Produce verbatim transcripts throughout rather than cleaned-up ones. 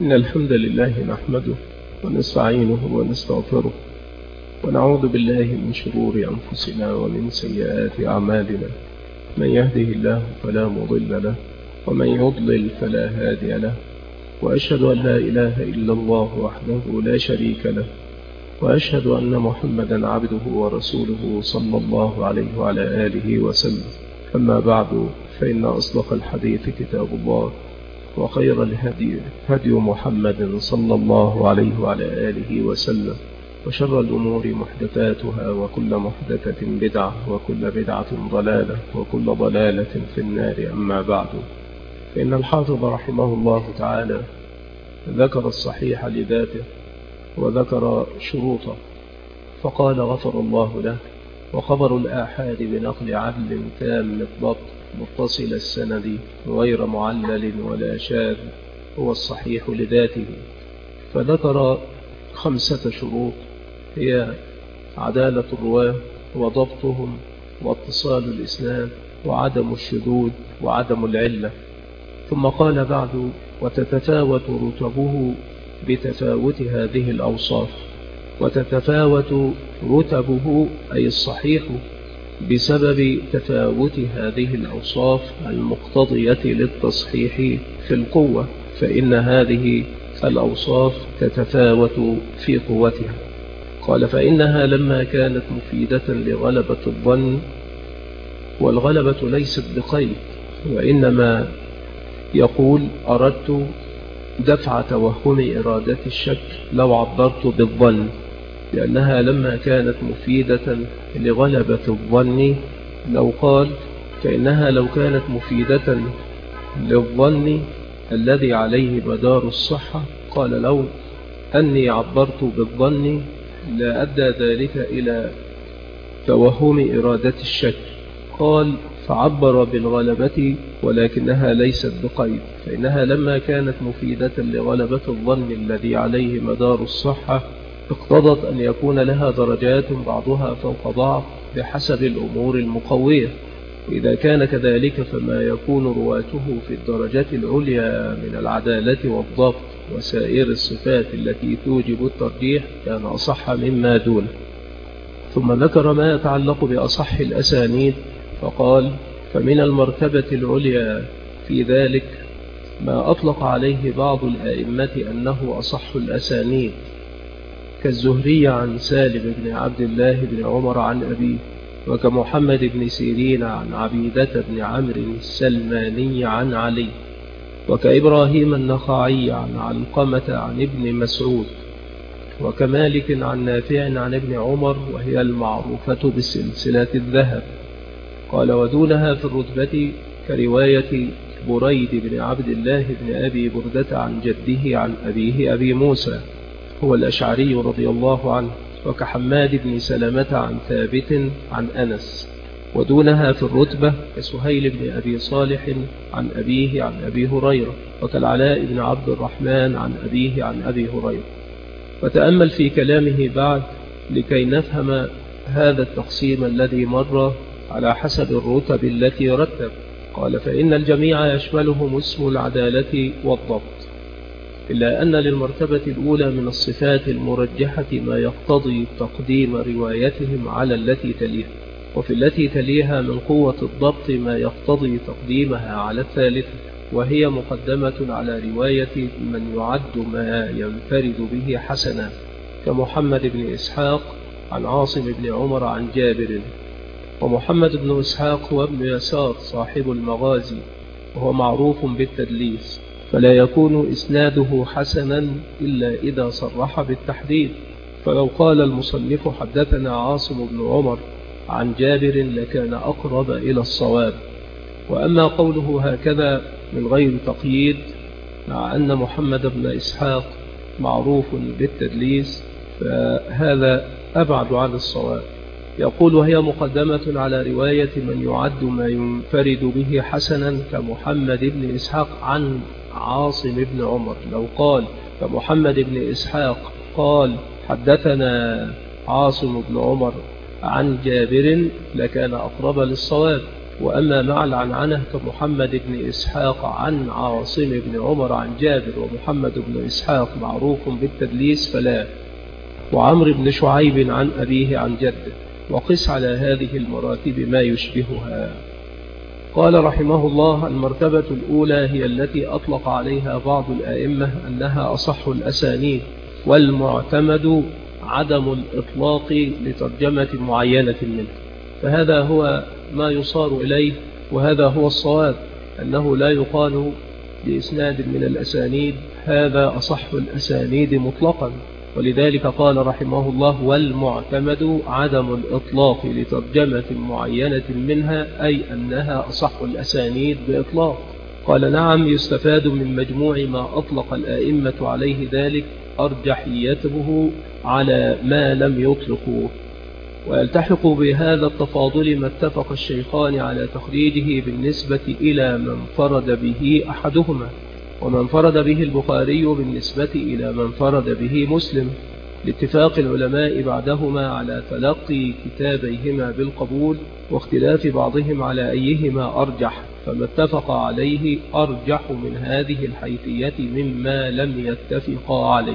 إن الحمد لله نحمده ونستعينه ونستغفره ونعوذ بالله من شرور أنفسنا ومن سيئات أعمالنا. من يهده الله فلا مضل له ومن يضلل فلا هادي له، وأشهد أن لا إله إلا الله وحده لا شريك له، وأشهد أن محمدا عبده ورسوله صلى الله عليه وعلى آله وسلم. أما بعد، فإن أصدق الحديث كتاب الله، وخير الهدي هدي محمد صلى الله عليه وعلى آله وسلم، وشر الأمور محدثاتها، وكل محدثة بدعة، وكل بدعة ضلالة، وكل ضلالة في النار. أما بعد، فإن الحافظ رحمه الله تعالى ذكر الصحيح لذاته وذكر شروطه، فقال غفر الله له: وخبر الآحاد بنقل عدل تام الضبط متصل السند غير معلل ولا شاذ هو الصحيح لذاته. فذكر خمسة شروط هي عدالة الرواة وضبطهم واتصال الإسناد وعدم الشذوذ وعدم العلة. ثم قال بعد: وتتفاوت رتبه بتفاوت هذه الأوصاف. وتتفاوت رتبه أي الصحيح بسبب تفاوت هذه الأوصاف المقتضية للتصحيح في القوة، فإن هذه الأوصاف تتفاوت في قوتها. قال: فإنها لما كانت مفيدة لغلبة الظن، والغلبة ليست بقيد، وإنما يقول: أردت دفع توهم إرادة الشك لو عبرت بالظن، لأنها لما كانت مفيدة لغلبة الظن لو قال فإنها لو كانت مفيدة للظن الذي عليه مدار الصحة، قال: لو أني عبرت بالظن لا أدى ذلك إلى توهم إرادة الشك. قال: فعبر بالغلبة ولكنها ليست بقيد، فإنها لما كانت مفيدة لغلبة الظن الذي عليه مدار الصحة اقتضت أن يكون لها درجات بعضها فوق بعض بحسب الأمور المقوية. وإذا كان كذلك فما يكون رواته في الدرجة العليا من العدالة والضبط وسائر الصفات التي توجب الترجيح كان أصح مما دونه. ثم ذكر ما يتعلق بأصح الأسانيد، فقال: فمن المرتبة العليا في ذلك ما أطلق عليه بعض الآئمة أنه أصح الأسانيد، كالزهري عن سالم بن عبد الله بن عمر عن أبيه، وكمحمد بن سيرين عن عبيدة بن عمرو السلماني عن علي، وكإبراهيم النخعي عن علقمة عن ابن مسعود، وكمالك عن نافع عن ابن عمر، وهي المعروفة بسلسلة الذهب. قال: ودونها في الرتبة كرواية بريد بن عبد الله بن أبي بردة عن جده عن أبيه أبي موسى هو الأشعري رضي الله عنه، وكحماد بن سلمة عن ثابت عن أنس. ودونها في الرتبة كسهيل بن أبي صالح عن أبيه عن أبي هريرة، وكالعلاء بن عبد الرحمن عن أبيه عن أبي هريرة. وتأمل في كلامه بعد لكي نفهم هذا التقسيم الذي مر على حسب الرتب التي رتب. قال: فإن الجميع يشملهم اسم العدالة والضبط، إلا أن للمرتبة الأولى من الصفات المرجحة ما يقتضي تقديم روايتهم على التي تليها، وفي التي تليها من قوة الضبط ما يقتضي تقديمها على الثالثة، وهي مقدمة على رواية من يعد ما ينفرد به حسنا، كمحمد بن إسحاق عن عاصم بن عمر عن جابر. ومحمد بن إسحاق هو ابن يسار صاحب المغازي، وهو معروف بالتدليس، فلا يكون إسناده حسنا إلا إذا صرح بالتحديد. فلو قال المصنف حدثنا عاصم بن عمر عن جابر لكان أقرب إلى الصواب. وأما قوله هكذا من غير تقييد، مع أن محمد بن إسحاق معروف بالتدليس، فهذا أبعد عن الصواب. يقول: وهي مقدمة على رواية من يعد ما ينفرد به حسنا، كمحمد بن إسحاق عن عاصم بن عمر. لو قال كمحمد بن إسحاق قال حدثنا عاصم بن عمر عن جابر لكان أقرب للصواب، وأما مع العنعنة كمحمد بن إسحاق عن عاصم بن عمر عن جابر ومحمد بن إسحاق معروف بالتدليس فلا. وعمر بن شعيب عن أبيه عن جده، وقس على هذه المراتب ما يشبهها. قال رحمه الله: المرتبة الأولى هي التي أطلق عليها بعض الآئمة أنها أصح الأسانيد، والمعتمد عدم الإطلاق لترجمة معينة منه. فهذا هو ما يصار إليه، وهذا هو الصواب، أنه لا يقال لإسناد من الأسانيد هذا أصح الأسانيد مطلقا. ولذلك قال رحمه الله: والمعتمد عدم الإطلاق لترجمة معينة منها، أي أنها أصح الأسانيد بإطلاق. قال: نعم، يستفاد من مجموع ما أطلق الآئمة عليه ذلك أرجحيته على ما لم يطلقوه. ويلتحق بهذا التفاضل ما اتفق الشيخان على تخريجه بالنسبة إلى من فرد به أحدهما، ومن فرد به البخاري بالنسبة إلى من فرد به مسلم، لاتفاق العلماء بعدهما على تلقي كتابيهما بالقبول، واختلاف بعضهم على أيهما أرجح، فما اتفق عليه أرجح من هذه الحيثية مما لم يتفقا عليه.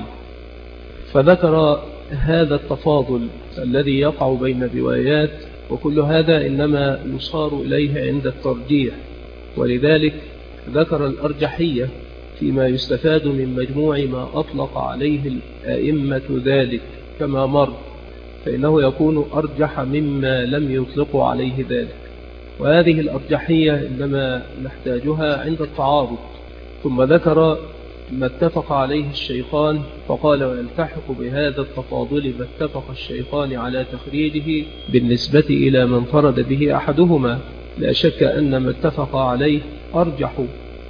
فذكر هذا التفاضل الذي يقع بين الروايات، وكل هذا إنما يصار إليه عند الترجيح، ولذلك ذكر الأرجحية فيما يستفاد من مجموع ما أطلق عليه الأئمة ذلك كما مر، فإنه يكون أرجح مما لم يطلقوا عليه ذلك. وهذه الأرجحية إنما نحتاجها عند التعارض. ثم ذكر ما اتفق عليه الشيخان فقال: ويلتحق بهذا التفاضل ما اتفق الشيخان على تخريجه بالنسبة إلى من فرد به أحدهما. لا شك أن ما اتفق عليه أرجح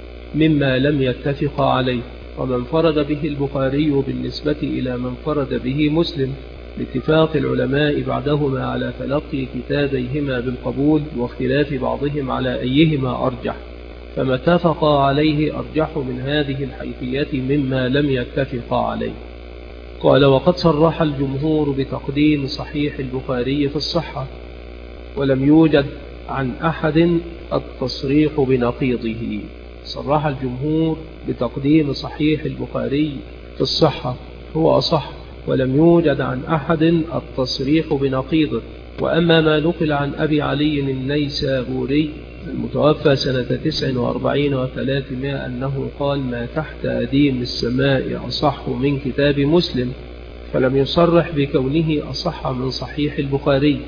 مما لم يتفق عليه. ومن فرد به البخاري بالنسبة إلى من فرد به مسلم، لاتفاق العلماء بعدهما على تلقي كتابيهما بالقبول، واختلاف بعضهم على أيهما أرجح، فما اتفق عليه أرجح من هذه الحيثية مما لم يتفق عليه. قال: وقد صرح الجمهور بتقديم صحيح البخاري في الصحة، ولم يوجد عن أحد التصريح بنقيضه. صرح الجمهور بتقديم صحيح البخاري في الصحة، هو أصح، ولم يوجد عن أحد التصريح بنقيضه. وأما ما نقل عن أبي علي النيسابوري المتوفى سنة تسع وأربعين وثلاثمائة أنه قال: ما تحت أديم السماء أصح من كتاب مسلم، فلم يصرح بكونه أصح من صحيح البخاري،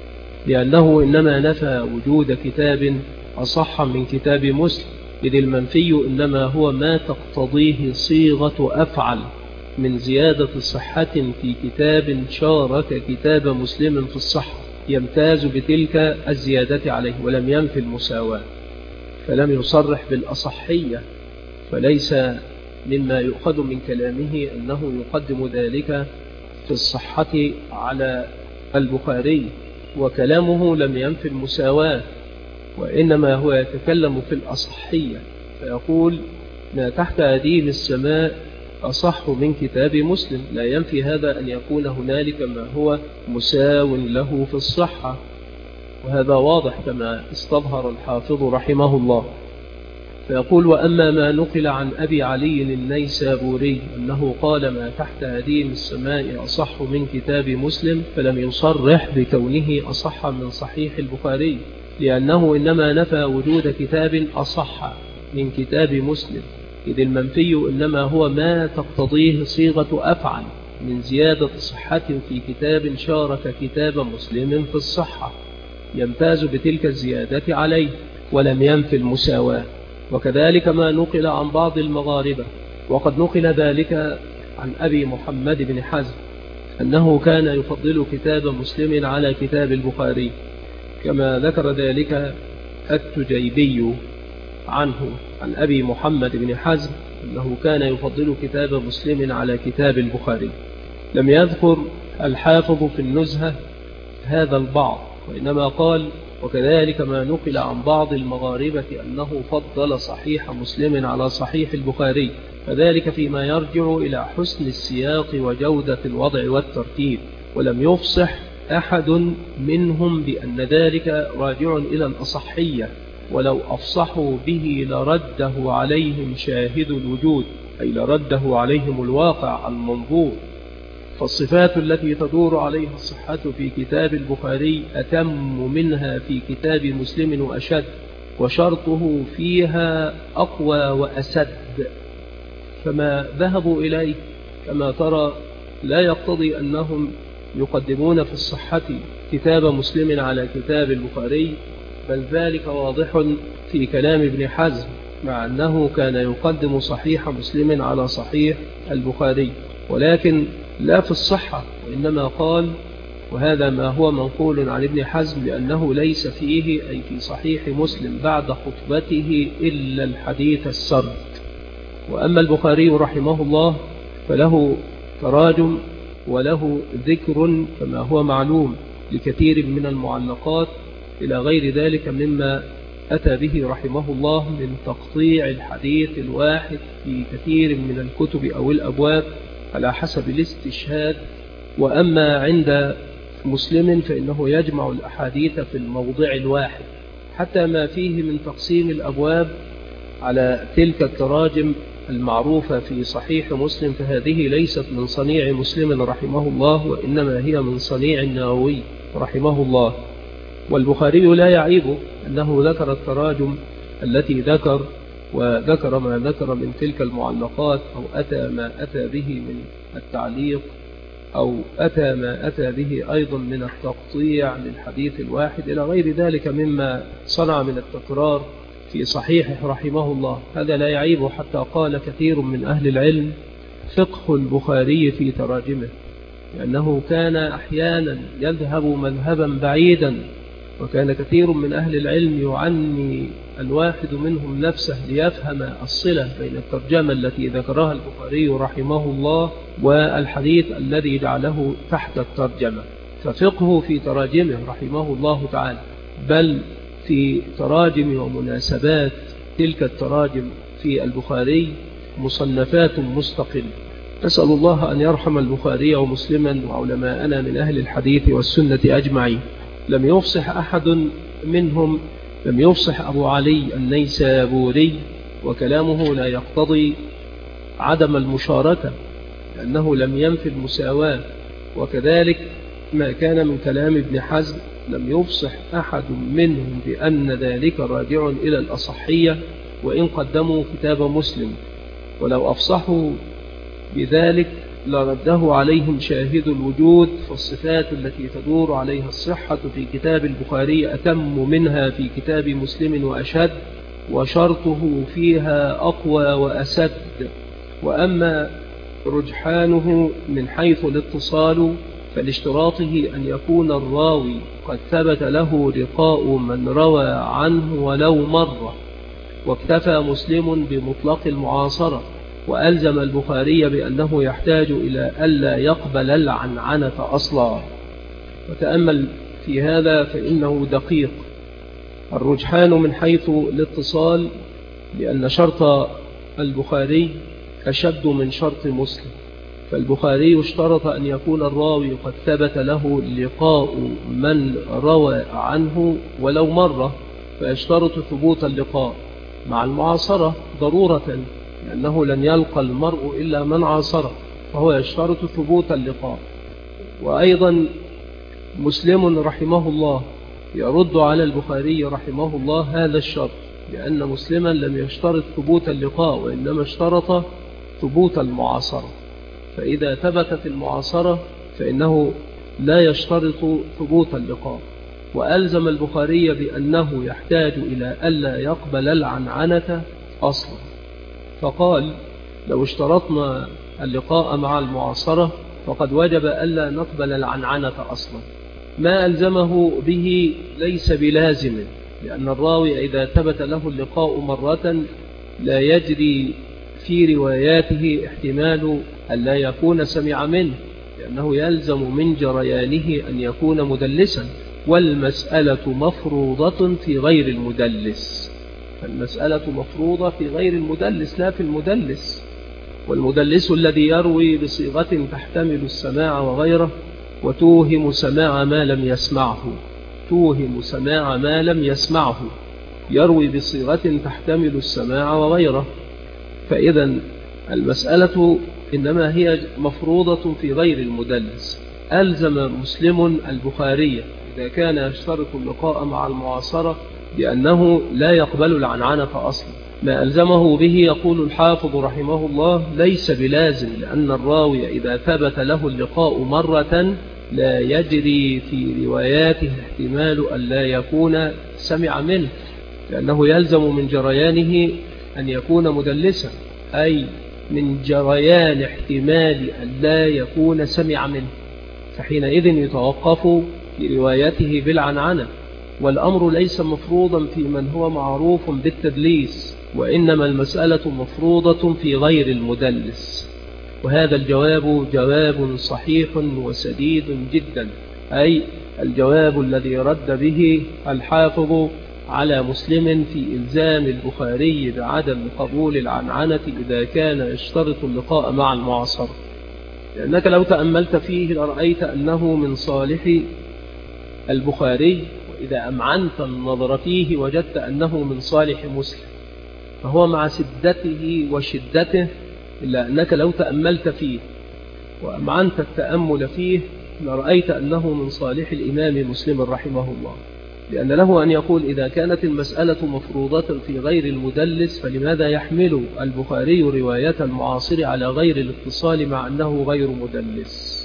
لأنه إنما نفى وجود كتاب أصح من كتاب مسلم، إذ المنفي إنما هو ما تقتضيه صيغة أفعل من زيادة صحة في كتاب شارك كتاب مسلم في الصحة، يمتاز بتلك الزيادة عليه، ولم ينفي المساواة، فلم يصرح بالأصحية. فليس مما يؤخذ من كلامه أنه يقدم ذلك في الصحة على البخاري، وكلامه لم ينفي المساواة، وإنما هو يتكلم في الأصحية، فيقول: ما تحت أديم السماء أصح من كتاب مسلم. لا ينفي هذا أن يكون هنالك ما هو مساو له في الصحة، وهذا واضح كما استظهر الحافظ رحمه الله. فيقول: وأما ما نقل عن أبي علي النيسابوري أنه قال: ما تحت أديم السماء أصح من كتاب مسلم، فلم يصرح بكونه أصح من صحيح البخاري، لأنه إنما نفى وجود كتاب أصح من كتاب مسلم، إذ المنفي إنما هو ما تقتضيه صيغة أفعل من زيادة صحة في كتاب شارك كتاب مسلم في الصحة، يمتاز بتلك الزيادة عليه، ولم ينفي المساواة. وكذلك ما نقل عن بعض المغاربة، وقد نقل ذلك عن أبي محمد بن حزم أنه كان يفضل كتاب مسلم على كتاب البخاري، كما ذكر ذلك التجيبي عنه عن أبي محمد بن حزم أنه كان يفضل كتاب مسلم على كتاب البخاري. لم يذكر الحافظ في النزهة هذا البعض، وإنما قال: وكذلك ما نقل عن بعض المغاربة أنه فضل صحيح مسلم على صحيح البخاري، فذلك فيما يرجع إلى حسن السياق وجودة الوضع والترتيب، ولم يفصح أحد منهم بأن ذلك راجع إلى الأصحية، ولو أفصحوا به لرده عليهم شاهد الوجود، أي لرده عليهم الواقع المنظور. فالصفات التي تدور عليها الصحة في كتاب البخاري أتم منها في كتاب مسلم وأشد، وشرطه فيها أقوى وأسد. فما ذهبوا إليه كما ترى لا يقتضي أنهم يقدمون في الصحة كتاب مسلم على كتاب البخاري، بل ذلك واضح في كلام ابن حزم، مع أنه كان يقدم صحيح مسلم على صحيح البخاري، ولكن لا في الصحة، وإنما قال، وهذا ما هو منقول عن ابن حزم، لأنه ليس فيه أي في صحيح مسلم بعد خطبته إلا الحديث السرد. وأما البخاري رحمه الله فله تراجم وله ذكر كما هو معلوم لكثير من المعلقات إلى غير ذلك مما أتى به رحمه الله من تقطيع الحديث الواحد في كثير من الكتب أو الأبواب على حسب الاستشهاد. وأما عند مسلم فإنه يجمع الأحاديث في الموضع الواحد، حتى ما فيه من تقسيم الأبواب على تلك التراجم المعروفة في صحيح مسلم، فهذه ليست من صنيع مسلم رحمه الله، وإنما هي من صنيع النووي رحمه الله. والبخاري لا يعيب أنه ذكر التراجم التي ذكر، وذكر ما ذكر من تلك المعلقات، أو أتى ما أتى به من التعليق، أو أتى ما أتى به أيضا من التقطيع للحديث الواحد إلى غير ذلك مما صنع من التكرار في صحيحه رحمه الله. هذا لا يعيب، حتى قال كثير من أهل العلم فقه البخاري في تراجمه، لأنه كان أحيانا يذهب مذهبا بعيدا، وكان كثير من أهل العلم يعني الواحد منهم نفسه ليفهم الصلة بين الترجمة التي ذكرها البخاري رحمه الله والحديث الذي جعله تحت الترجمة. ففقه في تراجمه رحمه الله تعالى، بل في تراجم ومناسبات تلك التراجم في البخاري مصنفات مستقلة. نسأل الله أن يرحم البخاري ومسلما وعلماءنا من أهل الحديث والسنة أجمعين. لم يفصح أحد منهم، لم يفصح أبو علي النيسابوري، وكلامه لا يقتضي عدم المشاركة، لأنه لم ينفي المساواة. وكذلك ما كان من كلام ابن حزم، لم يفصح أحد منهم بأن ذلك راجع إلى الأصحية، وإن قدموا كتاب مسلم، ولو أفصحوا بذلك لرده عليهم شاهد الوجود. فالصفات التي تدور عليها الصحة في كتاب البخاري أتم منها في كتاب مسلم وأشد، وشرطه فيها أقوى وأسد. وأما رجحانه من حيث الاتصال فلاشتراطه أن يكون الراوي قد ثبت له لقاء من روى عنه ولو مرة، واكتفى مسلم بمطلق المعاصرة، وألزم البخاري بأنه يحتاج إلى ألا يقبل العنعنة أصلا. وتأمل في هذا فإنه دقيق. الرجحان من حيث الاتصال لأن شرط البخاري أشد من شرط مسلم، فالبخاري اشترط أن يكون الراوي قد ثبت له لقاء من روى عنه ولو مرة، فيشترط ثبوت اللقاء مع المعاصرة ضرورة، لأنه لن يلقى المرء إلا من عاصره، فهو يشترط ثبوت اللقاء. وأيضا مسلم رحمه الله يرد على البخاري رحمه الله هذا الشرط، لأن مسلما لم يشترط ثبوت اللقاء، وإنما اشترط ثبوت المعاصرة. فإذا ثبتت المعاصرة فإنه لا يشترط ثبوت اللقاء. وألزم البخاري بأنه يحتاج إلى ألا يقبل العنعنة أصلا، فقال لو اشترطنا اللقاء مع المعاصرة فقد وجب ألا نقبل العنعنة أصلا. ما ألزمه به ليس بلازم، لأن الراوي إذا ثبت له اللقاء مرة لا يجري في رواياته احتمال أن لا يكون سمع منه، لأنه يلزم من جريانه أن يكون مدلسا، والمسألة مفروضة في غير المدلس. المسألة مفروضة في غير المدلس لا في المدلس. والمدلس الذي يروي بصيغة تحتمل السماع وغيره وتوهم سماع ما لم يسمعه توهم سماع ما لم يسمعه يروي بصيغة تحتمل السماع وغيره. فإذا المسألة إنما هي مفروضة في غير المدلس. ألزم مسلم البخاري إذا كان يشترط اللقاء مع المعاصرة بأنه لا يقبل العنعنة أصلا. ما ألزمه به يقول الحافظ رحمه الله ليس بلازم، لأن الراوي إذا ثبت له اللقاء مرة لا يجري في رواياته احتمال أن لا يكون سمع منه، لأنه يلزم من جريانه أن يكون مدلسا، أي من جريان احتمال أن لا يكون سمع منه، فحينئذ يتوقف في روايته بالعنعنة. والأمر ليس مفروضا في من هو معروف بالتدليس، وإنما المسألة مفروضة في غير المدلس. وهذا الجواب جواب صحيح وسديد جدا، أي الجواب الذي رد به الحافظ على مسلم في إلزام البخاري بعدم قبول العنعنة إذا كان يشترط اللقاء مع المعاصر. لأنك لو تأملت فيه لرأيت أنه من صالح البخاري، وإذا أمعنت النظر فيه وجدت أنه من صالح مسلم، فهو مع سدته وشدته، إلا أنك لو تأملت فيه وأمعنت التأمل فيه لرأيت أنه من صالح الإمام مسلم رحمه الله، لأن له أن يقول إذا كانت المسألة مفروضة في غير المدلس فلماذا يحمل البخاري رواية المعاصر على غير الاتصال مع أنه غير مدلس.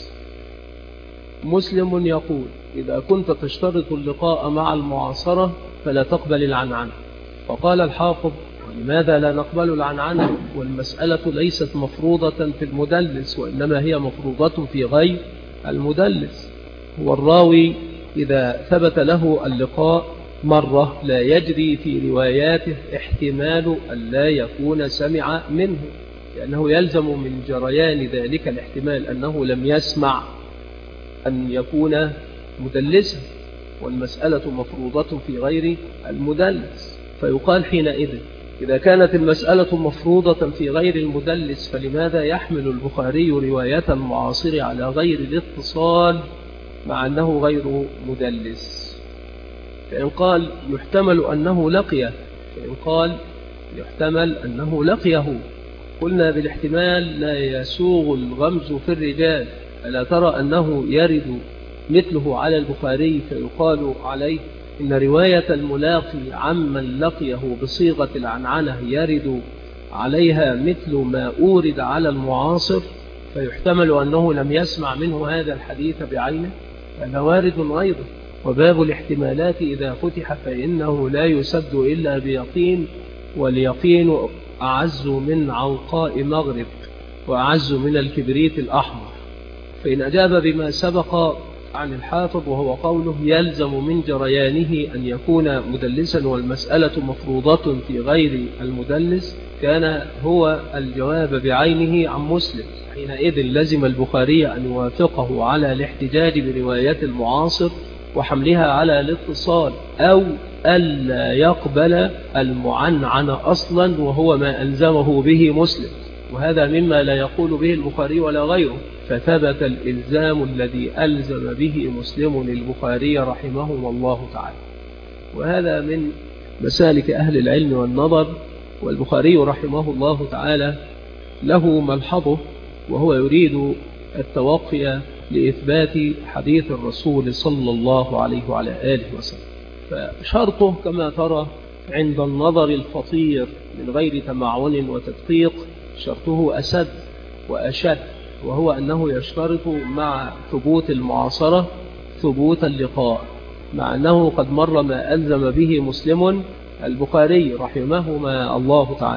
مسلم يقول إذا كنت تشترط اللقاء مع المعاصرة فلا تقبل العنعنة. فقال الحافظ لماذا لا نقبل العنعنة والمسألة ليست مفروضة في المدلس وإنما هي مفروضة في غير المدلس. هو الراوي إذا ثبت له اللقاء مرة لا يجري في رواياته احتمال أن لا يكون سمع منه، لأنه يلزم من جريان ذلك الاحتمال أنه لم يسمع أن يكون مدلسا، والمسألة مفروضة في غير المدلس. فيقال حينئذ إذا كانت المسألة مفروضة في غير المدلس فلماذا يحمل البخاري رواية المعاصر على غير الاتصال مع أنه غير مدلس؟ فإن قال يحتمل أنه لقيه فإن قال يحتمل أنه لقيه قلنا بالاحتمال لا يسوغ الغمز في الرجال. ألا ترى أنه يرد مثله على البخاري فيقال عليه إن رواية الملاقي عمن لقيه بصيغة العنعنة يرد عليها مثل ما أورد على المعاصر، فيحتمل أنه لم يسمع منه هذا الحديث بعينه، هذا وارد أيضا. وباب الاحتمالات إذا فتح فإنه لا يسد إلا بيقين، واليقين أعز من عنقاء مغرب وأعز من الكبريت الأحمر. فإن أجاب بما سبق عن الحافظ وهو قوله يلزم من جريانه أن يكون مدلسا والمسألة مفروضة في غير المدلس، كان هو الجواب بعينه عن مسلم. حينئذ لزم البخاري أن يوافقه على الاحتجاج بروايات المعاصر وحملها على الاتصال، أو ألا يقبل المعنعن أصلا، وهو ما ألزمه به مسلم، وهذا مما لا يقول به البخاري ولا غيره. فثبت الإلزام الذي ألزم به مسلم البخاري رحمه الله تعالى. وهذا من مسالك أهل العلم والنظر. والبخاري رحمه الله تعالى له ملحظه، وهو يريد التوقي لإثبات حديث الرسول صلى الله عليه وعلى آله وسلم. فشرطه كما ترى عند النظر الفطير من غير تمعن وتدقيق شرطه أسد وأشد، وهو أنه يشترط مع ثبوت المعاصرة ثبوت اللقاء، مع أنه قد مر ما ألزم به مسلم البخاري رحمهما الله تعالى.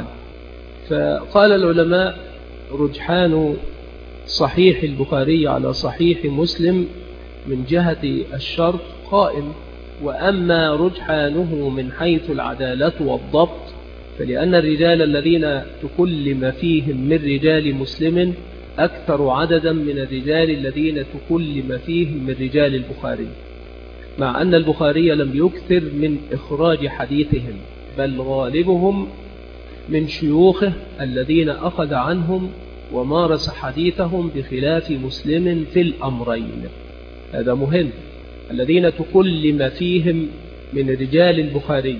فقال العلماء رجحان صحيح البخاري على صحيح مسلم من جهة الشرط قائم، وأما رجحانه من حيث العدالة والضبط فلأن الرجال الذين تكلم فيهم من رجال مسلم أكثر عددا من الرجال الذين تكلم فيهم من رجال البخاري، مع أن البخاري لم يكثر من إخراج حديثهم، بل غالبهم من شيوخه الذين أخذ عنهم ومارس حديثهم، بخلاف مسلم في الأمرين. هذا مهم. الذين تكلم فيهم من رجال البخاري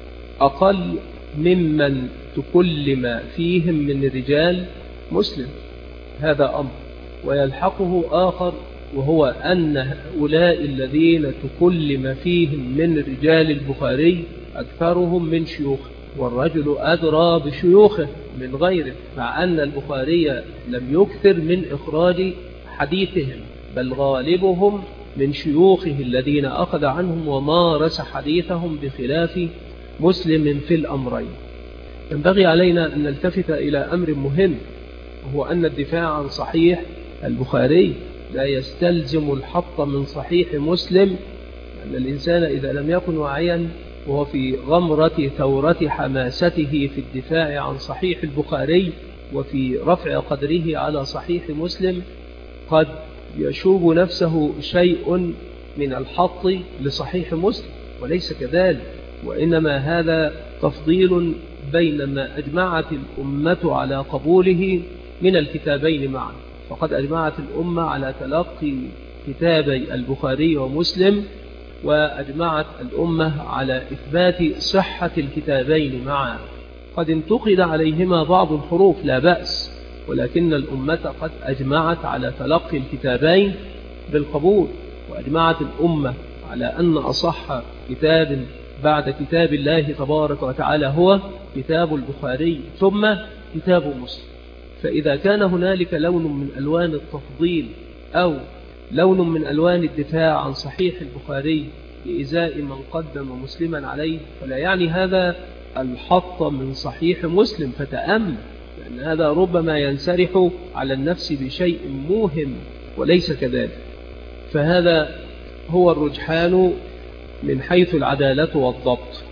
أقل ممن تكلم فيهم من رجال مسلم، هذا أمر. ويلحقه آخر، وهو أن هؤلاء الذين تكلم فيهم من رجال البخاري أكثرهم من شيوخه، والرجل أدرى بشيوخه من غيره، مع أن البخاري لم يكثر من إخراج حديثهم، بل غالبهم من شيوخه الذين أخذ عنهم ومارس حديثهم، بخلاف مسلم في الأمرين. ينبغي علينا أن نلتفت إلى أمر مهم، وهو أن الدفاع عن صحيح البخاري لا يستلزم الحط من صحيح مسلم، أن الإنسان إذا لم يكن واعيا وهو في غمرة ثورة حماسته في الدفاع عن صحيح البخاري وفي رفع قدره على صحيح مسلم، قد يشوب نفسه شيء من الحط لصحيح مسلم، وليس كذلك. وإنما هذا تفضيل بين ما أجمعت الأمة على قبوله من الكتابين معا. فقد أجمعت الأمة على تلقي كتابي البخاري ومسلم، وأجمعت الأمة على إثبات صحة الكتابين معا. قد انتقد عليهما بعض الحروف لا بأس، ولكن الأمة قد أجمعت على تلقي الكتابين بالقبول. وأجمعت الأمة على أن أصح كتاب بعد كتاب الله تبارك وتعالى هو كتاب البخاري ثم كتاب مسلم. فإذا كان هنالك لون من ألوان التفضيل أو لون من ألوان الدفاع عن صحيح البخاري لإزاء من قدم مسلما عليه، فلا يعني هذا الحط من صحيح مسلم، فتأمل، لأن هذا ربما ينسرح على النفس بشيء موهم وليس كذلك. فهذا هو الرجحان من حيث العدالة والضبط.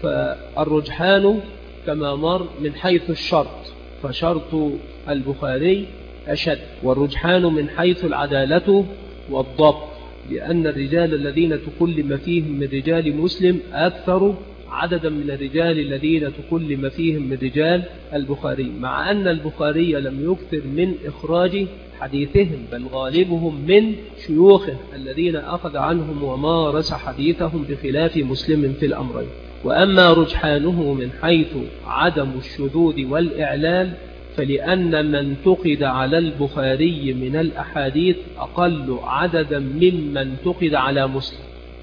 فالرجحان كما مر من حيث الشرط، فشرط البخاري أشد، والرجحان من حيث العدالة والضبط، لأن الرجال الذين تكلم فيهم من رجال مسلم أكثر عددا من الرجال الذين تكلم فيهم من رجال البخاري، مع أن البخاري لم يكثر من إخراج حديثهم، بل غالبهم من شيوخه الذين أخذ عنهم ومارس حديثهم، بخلاف مسلم في الأمرين. وأما رجحانه من حيث عدم الشذوذ والإعلال، فلأن من انتقد على البخاري من الأحاديث أقل عددا ممن انتقد على مسلم.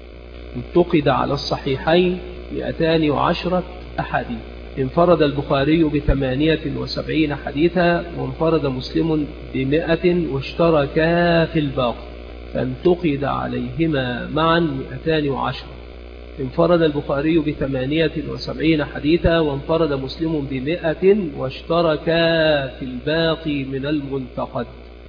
انتقد على الصحيحين مئتان وعشرة أحاديث، انفرد البخاري بثمانية وسبعين حديثا، وانفرد مسلم بمئة، واشتركا في الباقي، فانتقد عليهما معا مئتان وعشرة. انفرد البخاري بثمانية وسبعين حديثا، وانفرد مسلم بمئة، واشتركا في الباقي من المنتقد.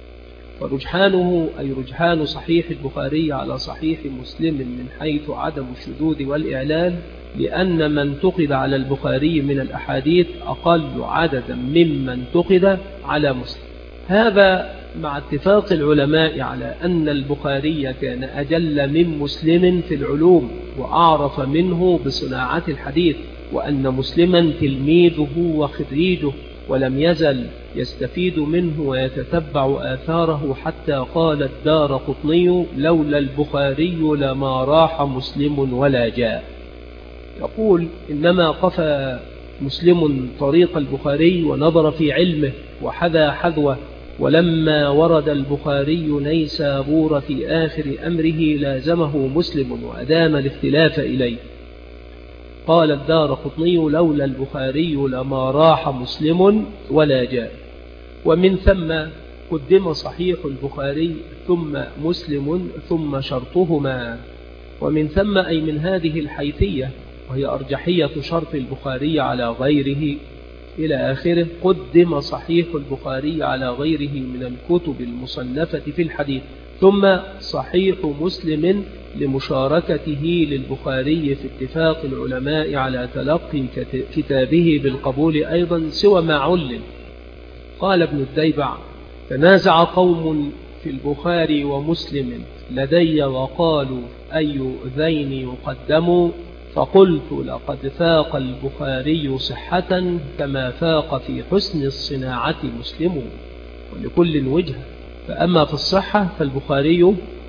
فرجحانه أي رجحان صحيح البخاري على صحيح مسلم من حيث عدم الشذوذ والإعلال، لأن من انتقد على البخاري من الأحاديث أقل عددا ممن انتقد على مسلم. هذا مع اتفاق العلماء على أن البخاري كان أجل من مسلم في العلوم، وأعرف منه بصناعة الحديث، وأن مسلما تلميذه وخريجه، ولم يزل يستفيد منه ويتتبع آثاره، حتى قال الدارقطني: لولا البخاري لما راح مسلم ولا جاء. يقول: إنما قفى مسلم طريق البخاري ونظر في علمه وحذا حذوه، ولما ورد البخاري نيسابور في آخر أمره لازمه مسلم وأدام الاختلاف إليه. قال الدارقطني: لولا البخاري لما راح مسلم ولا جاء. ومن ثم قدم صحيح البخاري ثم مسلم ثم شرطهما. ومن ثم أي من هذه الحيثية، وهي أرجحية شرط البخاري على غيره إلى آخره، قدم صحيح البخاري على غيره من الكتب المصنفة في الحديث، ثم صحيح مسلم لمشاركته للبخاري في اتفاق العلماء على تلقي كتابه بالقبول أيضا، سوى ما علم. قال ابن الديبع: تنازع قوم في البخاري ومسلم لدي وقالوا أي ذين يقدم، فقلت: لقد فاق البخاري صحة كما فاق في حسن الصناعة مسلم، ولكل وجهة. فأما في الصحة فالبخاري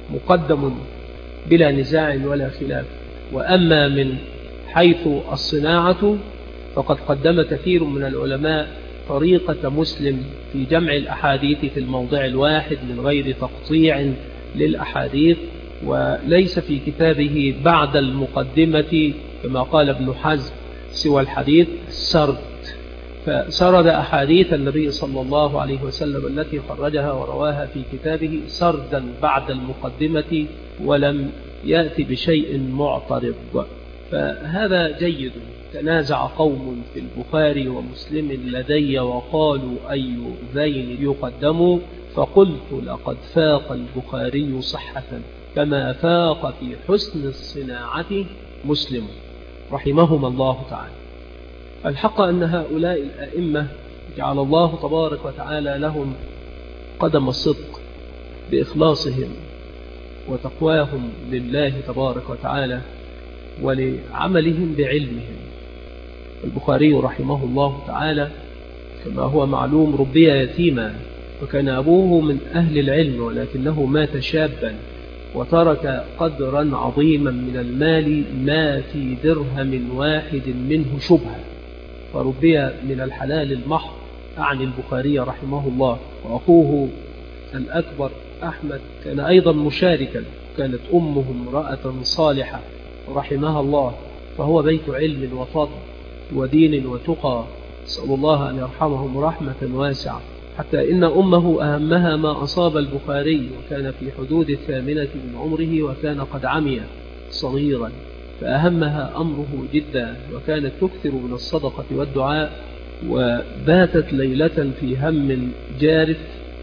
مقدم بلا نزاع ولا خلاف. وأما من حيث الصناعة فقد قدم كثير من العلماء طريقة مسلم في جمع الأحاديث في الموضع الواحد من غير تقطيع للأحاديث، وليس في كتابه بعد المقدمة كما قال ابن حزم سوى الحديث سرد، فسرد أحاديث النبي صلى الله عليه وسلم التي خرجها ورواها في كتابه سردا بعد المقدمة، ولم يأتي بشيء معترض، فهذا جيد. تنازع قوم في البخاري ومسلم لدي وقالوا أي ذين يقدم، فقلت لقد فاق البخاري صحة كما فاق في حسن الصناعة مسلم رحمهما الله تعالى. الحق أن هؤلاء الأئمة جعل الله تبارك وتعالى لهم قدم الصدق بإخلاصهم وتقواهم لله تبارك وتعالى ولعملهم بعلمهم. البخاري رحمه الله تعالى كما هو معلوم ربي يتيما، وكان أبوه من أهل العلم ولكنه مات شابا وترك قدرا عظيما من المال ما في درهم واحد منه شبهة، فربي من الحلال المحض أعني البخاري رحمه الله. وأخوه الأكبر أحمد كان أيضا مشاركا، كانت أمه امرأة صالحة رحمها الله، فهو بيت علم وفضل ودين وتقى، نسأل الله أن يرحمهم رحمة واسعة. حتى إن أمه أهمها ما أصاب البخاري، وكان في حدود الثامنة من عمره وكان قد عمي صغيرا، فأهمها أمره جدا، وكانت تكثر من الصدقة والدعاء، وباتت ليلة في هم جارف،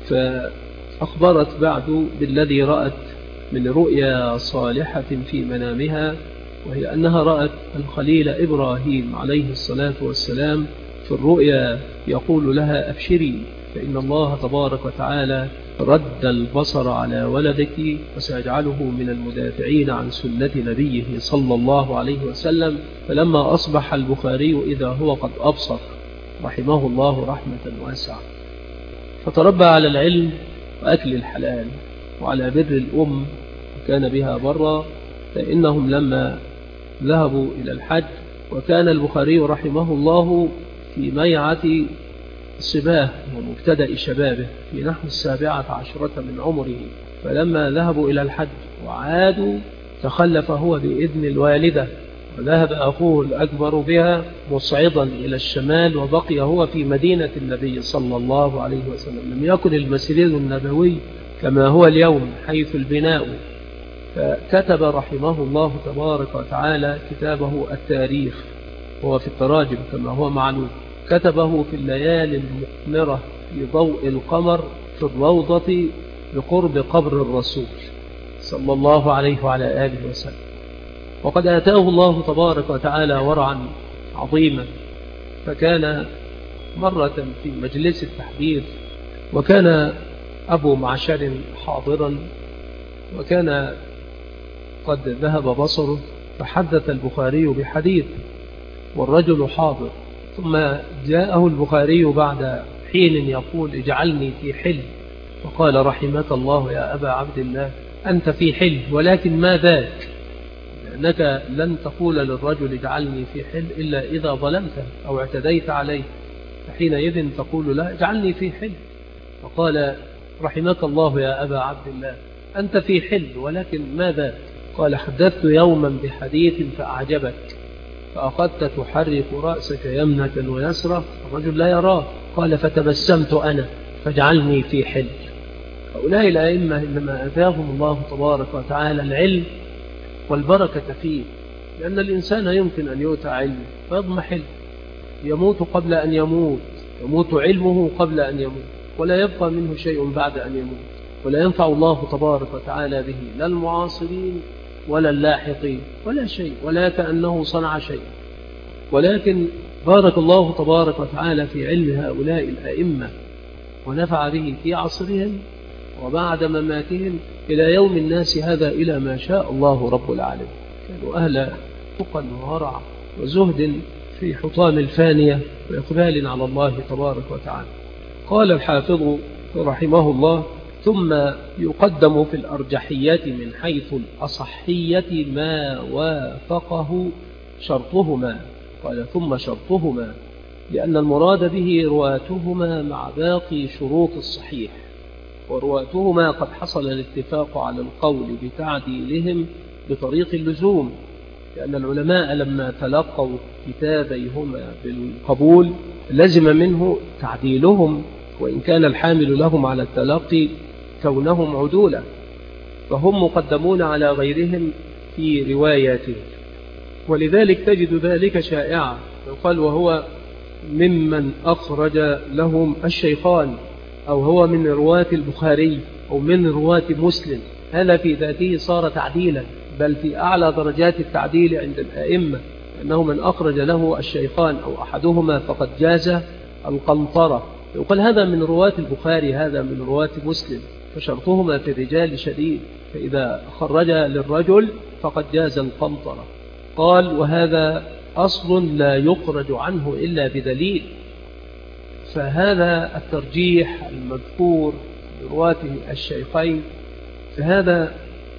فأخبرت بعد بالذي رأت من رؤيا صالحة في منامها، وهي أنها رأت الخليل إبراهيم عليه الصلاة والسلام في الرؤيا يقول لها أبشري فإن الله تبارك وتعالى رد البصر على ولدك وسيجعله من المدافعين عن سنة نبيه صلى الله عليه وسلم. فلما أصبح البخاري إذا هو قد أبصر رحمه الله رحمة واسعة، فتربى على العلم وأكل الحلال وعلى بر الأم وكان بها برا. فإنهم لما ذهبوا إلى الحج، وكان البخاري رحمه الله في ميعة الصباه ومبتدأ شبابه في نحو السابعة عشرة من عمره، فلما ذهبوا إلى الحج وعادوا تخلف هو بإذن الوالدة، وذهب أخوه الأكبر بها مصعدا إلى الشمال، وبقي هو في مدينة النبي صلى الله عليه وسلم. لم يكن المسجد النبوي كما هو اليوم حيث البناء، فكتب رحمه الله تبارك وتعالى كتابه التاريخ، وهو في التراجم كما هو معلوم، كتبه في الليالي المقمرة في ضوء القمر في الروضة بقرب قبر الرسول صلى الله عليه وعلى آله وسلم. وقد آتاه الله تبارك وتعالى ورعا عظيما، فكان مرة في مجلس التحديث وكان أبو معشر حاضرا، وكان قد ذهب بصره، فحدث البخاري بحديث والرجل حاضر، ثم جاءه البخاري بعد حين يقول اجعلني في حل، فقال رحمك الله يا أبا عبد الله أنت في حل، ولكن ما ذاك، لأنك لن تقول للرجل اجعلني في حل إلا إذا ظلمته أو اعتديت عليه، فحينئذ تقول له اجعلني في حل. فقال رحمك الله يا أبا عبد الله أنت في حل، ولكن ما ذاك؟ قال حدثت يوما بحديث فأعجبك فأخذت تحرك رأسك يمنة ويسرة، الرجل لا يراه، قال فتبسمت أنا فاجعلني في حل. هؤلاء الأئمة إنما أتاهم الله تبارك وتعالى العلم والبركة فيه، لأن الإنسان يمكن أن يؤتى علمه فيضمحل، يموت قبل أن يموت، يموت علمه قبل أن يموت، ولا يبقى منه شيء بعد أن يموت، ولا ينفع الله تبارك وتعالى به لا المعاصرين ولا اللاحقين ولا شيء، ولا كأنه صنع شيء. ولكن بارك الله تبارك وتعالى في علم هؤلاء الأئمة ونفع به في عصرهم وبعد مماتهم إلى يوم الناس هذا، إلى ما شاء الله رب العالمين. كانوا أهل تقى وورع وزهد في حطام الفانية وإقبال على الله تبارك وتعالى. قال الحافظ رحمه الله ثم يقدم في الأرجحية من حيث الأصحية ما وافقه شرطهما. قال ثم شرطهما لأن المراد به رواتهما مع باقي شروط الصحيح، ورواتهما قد حصل الاتفاق على القول بتعديلهم بطريق اللزوم، لأن العلماء لما تلقوا كتابيهما بالقبول لزم منه تعديلهم، وإن كان الحامل لهم على التلقي كونهم عدولا، فهم مقدمون على غيرهم في رواياتهم. ولذلك تجد ذلك شائعا، يقال وهو ممن أخرج لهم الشيخان، أو هو من رواة البخاري أو من رواة مسلم. هذا في ذاته صار تعديلا، بل في أعلى درجات التعديل عند الأئمة، أنه من أخرج له الشيخان أو أحدهما فقد جاز القنطرة. يقول هذا من رواة البخاري، هذا من رواة مسلم، فشرطهما في الرجال شديد، فإذا خرج للرجل فقد جاز القنطرة. قال وهذا أصل لا يخرج عنه إلا بدليل. فهذا الترجيح المذكور برواته الشيخين، فهذا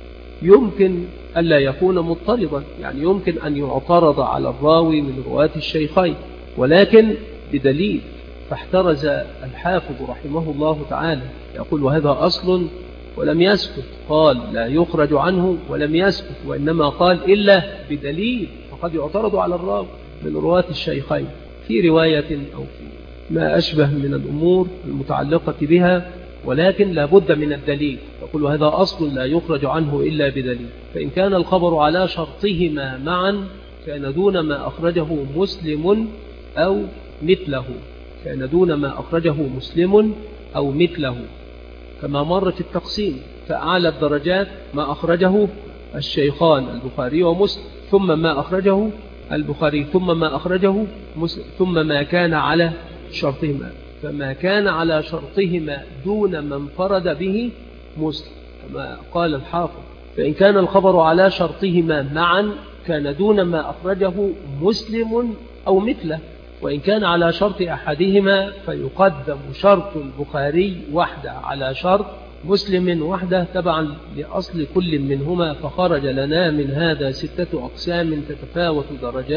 يمكن ألا يكون مضطردا، يعني يمكن أن يعترض على الراوي من رواة الشيخين ولكن بدليل. فاحترز الحافظ رحمه الله تعالى يقول وهذا أصل ولم يسكت، قال لا يخرج عنه ولم يسكت، وإنما قال إلا بدليل، فقد يعترض على الراوي من رواة الشيخين في رواية أو في ما أشبه من الأمور المتعلقة بها، ولكن لا بد من الدليل. يقول هذا أصل لا يخرج عنه إلا بدليل. فإن كان الخبر على شرطهما معا كان دون ما أخرجه مسلم أو مثله، كان دون ما أخرجه مسلم أو مثله، كما مر في التقسيم. فأعلى الدرجات ما أخرجه الشيخان البخاري ومسلم، ثم ما أخرجه البخاري، ثم ما أخرجه مسلم، ثم ما كان على شرطهما. فما كان على شرطهما دون ما انفرد به مسلم، كما قال الحافظ. فإن كان الخبر على شرطهما معا كان دون ما أخرجه مسلم أو مثله، وإن كان على شرط أحدهما فيقدم شرط البخاري وحده على شرط مسلم وحده تبعا لأصل كل منهما. فخرج لنا من هذا ستة أقسام تتفاوت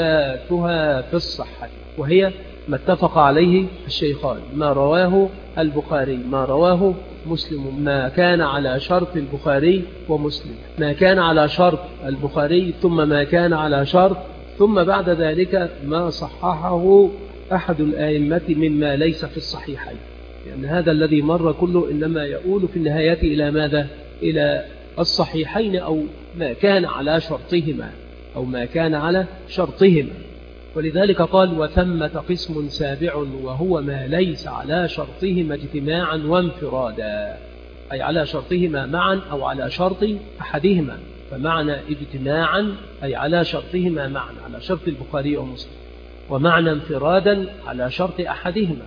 درجاتها في الصحة، وهي ما اتفق عليه الشيخان، ما رواه البخاري، ما رواه مسلم، ما كان على شرط البخاري ومسلم، ما كان على شرط البخاري، ثم ما كان على شرط، ثم بعد ذلك ما صححه أحد الآئمة مما ليس في الصحيحين. لأن يعني هذا الذي مر كله إنما يؤول في النهاية إلى ماذا؟ إلى الصحيحين أو ما كان على شرطهما أو ما كان على شرطهما. ولذلك قال وثمة قسم سابع وهو ما ليس على شرطهما اجتماعا وانفرادا، أي على شرطهما معا أو على شرط أحدهما. فمعنى اجتماعا أي على شرطهما معا على شرط البخاري ومسلم، ومعنى انفرادا على شرط أحدهما.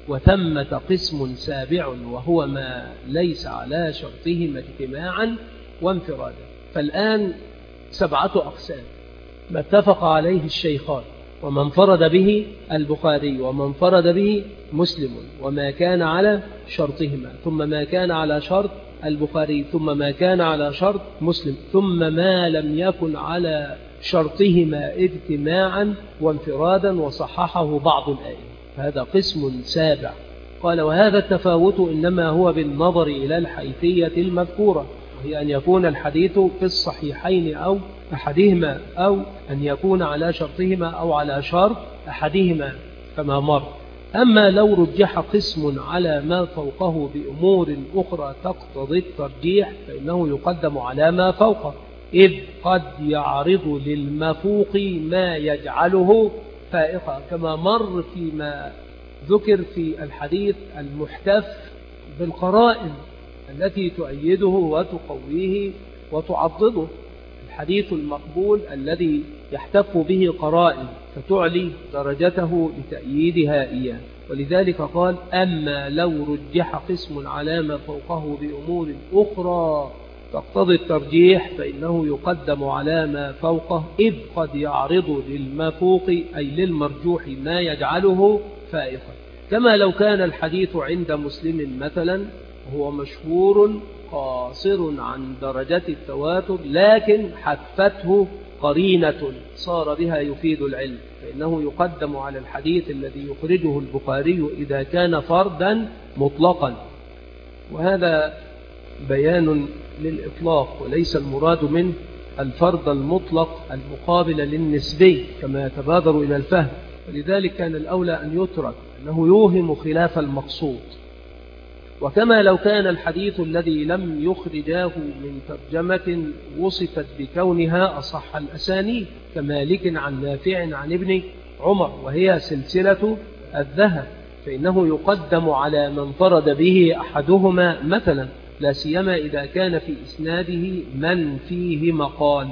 وثمة قسم سابع وهو ما ليس على شرطهما اجتماعا وانفرادا. فالآن سبعة أقسام: ما اتفق عليه الشيخان، وما انفرد به البخاري، وما انفرد به مسلم، وما كان على شرطهما، ثم ما كان على شرط البخاري، ثم ما كان على شرط مسلم، ثم ما لم يكن على شرطهما اجتماعا وانفرادا وصححه بعض الآئمة. هذا قسم سابع. قال وهذا التفاوت إنما هو بالنظر إلى الحيثية المذكورة، وهي أن يكون الحديث في الصحيحين أو أحدهما، أو أن يكون على شرطهما أو على شرط أحدهما كما مر. أما لو رجح قسم على ما فوقه بأمور أخرى تقتضي الترجيح فإنه يقدم على ما فوقه، إذ قد يعرض للمفوق ما يجعله فائقا، كما مر فيما ذكر في الحديث المحتف بالقرائن التي تؤيده وتقويه وتعضده. الحديث المقبول الذي يحتف به قرائن فتعلي درجته لتأييدها إياه. ولذلك قال أما لو رجح قسم على ما فوقه بأمور أخرى تقتضي الترجيح فإنه يقدم على ما فوقه، إذ قد يعرض للمفوق أي للمرجوح ما يجعله فائقا. كما لو كان الحديث عند مسلم مثلا وهو مشهور قاصر عن درجة التواتر، لكن حفته قرينة صار بها يفيد العلم، فإنه يقدم على الحديث الذي يخرجه البخاري إذا كان فردا مطلقا. وهذا بيان للإطلاق، وليس المراد منه الفرد المطلق المقابل للنسبي كما يتبادر إلى الفهم، ولذلك كان الأولى أن يترك أنه يوهم خلاف المقصود. وكما لو كان الحديث الذي لم يخرجاه من ترجمة وصفت بكونها أصح الأسانيد كمالك عن نافع عن ابن عمر، وهي سلسلة الذهب، فإنه يقدم على من فرد به أحدهما مثلا، لا سيما إذا كان في إسناده من فيه مقال.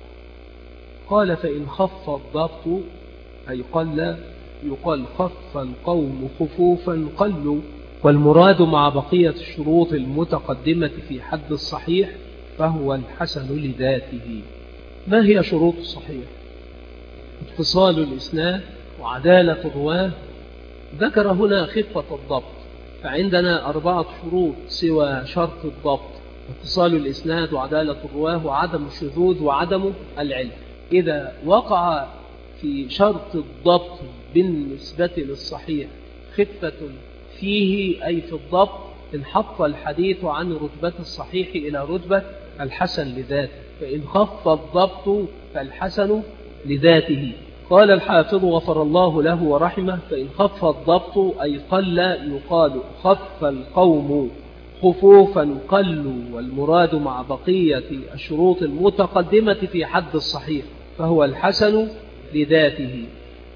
قال فإن خف الضبط أي قل، يقال خف القوم خفوفا قلوا، والمراد مع بقية الشروط المتقدمة في حد الصحيح فهو الحسن لذاته. ما هي شروط الصحيح؟ اتصال الإسناد وعدالة الرواه. ذكر هنا خفة الضبط، فعندنا أربعة شروط سوى شرط الضبط: اتصال الإسناد وعدالة الرواه وعدم الشذوذ وعدم العلم. إذا وقع في شرط الضبط بالنسبة للصحيح خفة فيه أي في الضبط، انحط الحديث عن رتبة الصحيح إلى رتبة الحسن لذاته، فإن خف الضبط فالحسن لذاته. قال الحافظ غفر الله له ورحمه: فإن خف الضبط أي قل، يقال خف القوم خفوفا قلوا، والمراد مع بقية الشروط المتقدمة في حد الصحيح فهو الحسن لذاته.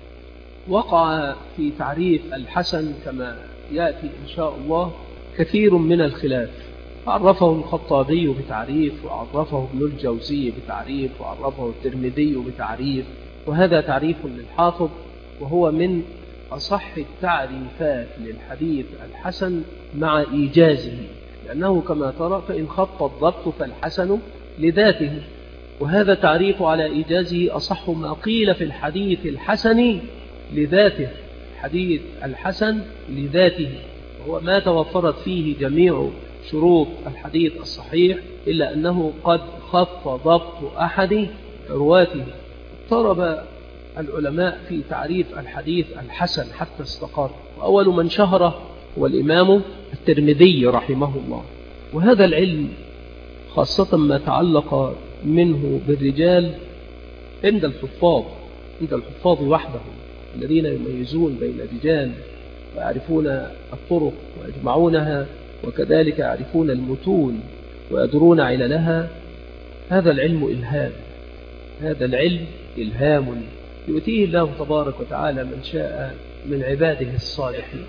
وقع في تعريف الحسن كما يأتي إن شاء الله كثير من الخلاف، عرفه الخطابي بتعريف، وعرفه ابن الجوزي بتعريف، وعرفه الترمذي بتعريف، وهذا تعريف للحافظ، وهو من أصح التعريفات للحديث الحسن مع إيجازه، لأنه كما ترى فإن خف الضبط فالحسن لذاته، وهذا تعريف على إيجازه أصح ما قيل في الحديث الحسن لذاته. الحديث الحسن لذاته وهو ما توفرت فيه جميع شروط الحديث الصحيح، إلا أنه قد خف ضبط أحد رواته. اضطرب العلماء في تعريف الحديث الحسن حتى استقر، وأول من شهره هو الإمام الترمذي رحمه الله. وهذا العلم خاصة ما تعلق منه بالرجال عند الحفاظ، عند الحفاظ وحدهم الذين يميزون بين الرجال ويعرفون الطرق ويجمعونها، وكذلك يعرفون المتون ويدرون عللها. هذا العلم إلهام، هذا العلم إلهام يؤتيه الله تبارك وتعالى من شاء من عباده الصالحين.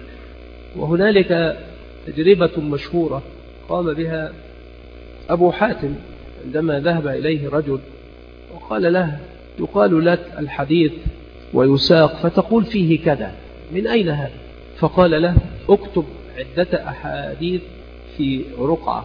وهنالك تجربة مشهورة قام بها أبو حاتم عندما ذهب إليه رجل وقال له: يقال لك الحديث ويساق فتقول فيه كذا، من أين هذا؟ فقال له: اكتب عدة أحاديث في رقعة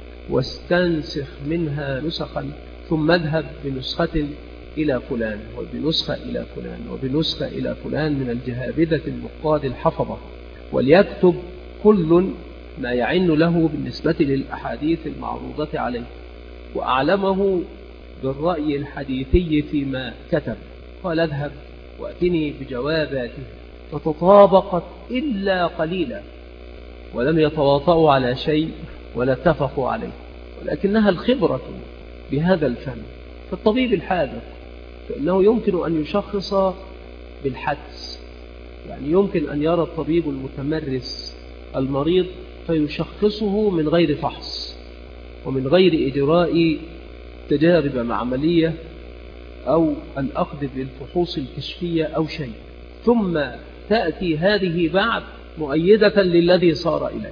واستنسخ منها نسخا، ثم اذهب بنسخة إلى فلان وبنسخة إلى فلان وبنسخة إلى فلان من الجهابذة النقاد الحفظة، وليكتب كل ما يعن له بالنسبة للأحاديث المعروضة عليه، وأعلمه بالرأي الحديثي فيما كتب. قال: اذهب وأتني بجواباته، فتطابقت إلا قليلا، ولم يتواطؤوا على شيء ولا اتفقوا عليه، ولكنها الخبرة بهذا الفن. فالطبيب الحاذق فإنه يمكن أن يشخص بالحدس، يعني يمكن أن يرى الطبيب المتمرس المريض فيشخصه من غير فحص ومن غير إجراء تجارب معملية أو الأخذ بالفحوص الكشفية أو شيء، ثم تأتي هذه بعد مؤيدة للذي صار إليه.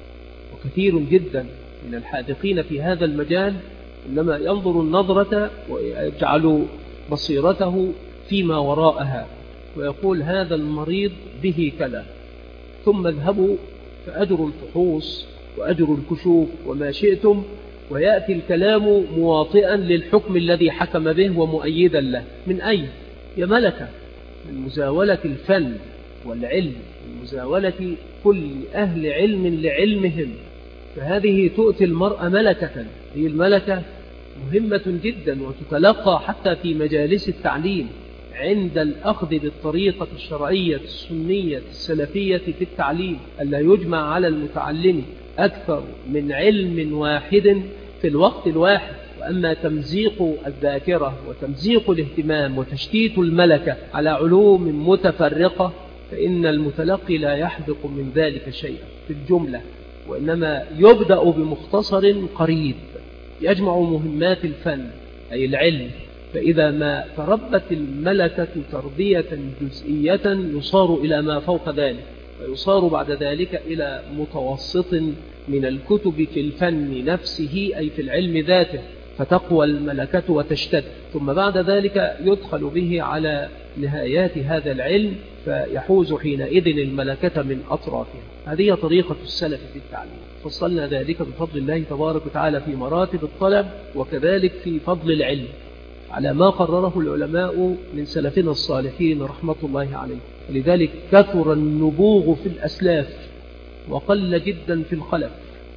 وكثير جدا من الحاذقين في هذا المجال إنما ينظر النظرة ويجعل بصيرته فيما وراءها، ويقول: هذا المريض به كذا، ثم اذهبوا فأجروا الفحوص وأجروا الكشوف وما شئتم، ويأتي الكلام مواطئا للحكم الذي حكم به ومؤيدا له. من أين؟ يا ملكة، من مزاولة الفن والعلم، من مزاولة كل أهل علم لعلمهم، فهذه تؤتي المرأة ملكة، هي الملكة مهمة جدا وتتلقى حتى في مجالس التعليم عند الأخذ بالطريقة الشرعية السنية السلفية في التعليم، ألا يجمع على المتعلم أكثر من علم واحد في الوقت الواحد. وأما تمزيق الذاكرة وتمزيق الاهتمام وتشتيت الملكة على علوم متفرقة فإن المتلقي لا يحدق من ذلك شيئا في الجملة، وإنما يبدأ بمختصر قريب يجمع مهمات الفن أي العلم. فإذا ما تربت الملكة تربية جزئية يصار إلى ما فوق ذلك، ويصار بعد ذلك إلى متوسط من الكتب في الفن نفسه أي في العلم ذاته، فتقوى الملكة وتشتد، ثم بعد ذلك يدخل به على نهايات هذا العلم فيحوز حينئذ الملكة من أطرافها. هذه طريقة السلف في التعليم، فصلنا ذلك بفضل الله تبارك وتعالى في مراتب الطلب وكذلك في فضل العلم على ما قرره العلماء من سلفنا الصالحين رحمة الله عليه. لذلك كثر النبوغ في الأسلاف وقل جدا في الخلف،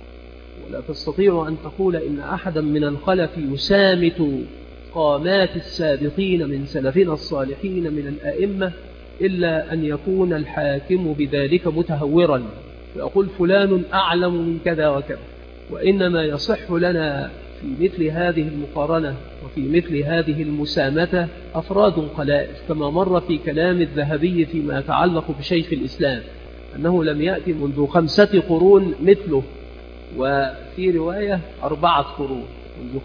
ولا تستطيع أن تقول إن أحدا من الخلف يسامت قامات السابقين من سلفنا الصالحين من الأئمة إلا أن يكون الحاكم بذلك متهورا فيقول فلان أعلم من كذا وكذا. وإنما يصح لنا في مثل هذه المقارنة وفي مثل هذه المسامة أفراد قلائل، كما مر في كلام الذهبي فيما يتعلق بشيخ الإسلام أنه لم يأتي منذ خمسة قرون مثله، وفي رواية أربعة قرون، منذ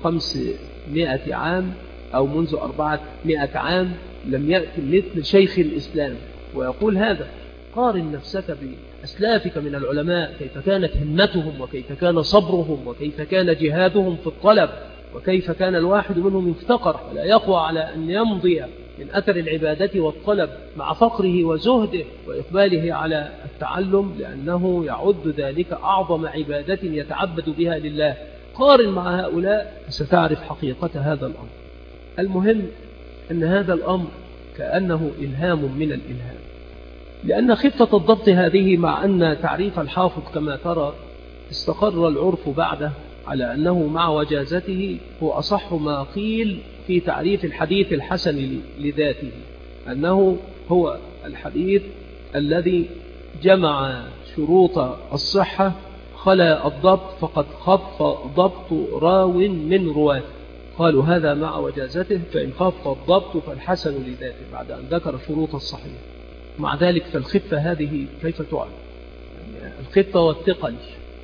خمسمائة عام أو منذ أربعة مائة عام لم يأتي مثل شيخ الإسلام. ويقول هذا قارن نفسك بأسلافك من العلماء كيف كانت همتهم وكيف كان صبرهم وكيف كان جهادهم في الطلب، وكيف كان الواحد منهم يفتقر ولا يقوى على أن يمضي من أثر العبادة والطلب مع فقره وزهده وإقباله على التعلم، لأنه يعد ذلك أعظم عبادة يتعبد بها لله. قارن مع هؤلاء ستعرف حقيقة هذا الأمر. المهم أن هذا الأمر كأنه إلهام من الإلهام، لأن خفة الضبط هذه مع أن تعريف الحافظ كما ترى استقر العرف بعده على أنه مع وجازته هو أصح ما قيل في تعريف الحديث الحسن لذاته، أنه هو الحديث الذي جمع شروط الصحة خلا الضبط فقد خف ضبط راو من رواه. قالوا هذا مع وجازته، فإن خف الضبط فالحسن لذاته بعد أن ذكر شروط الصحيح. مع ذلك فالخفة هذه كيف تعرف؟ يعني الخفة والثقل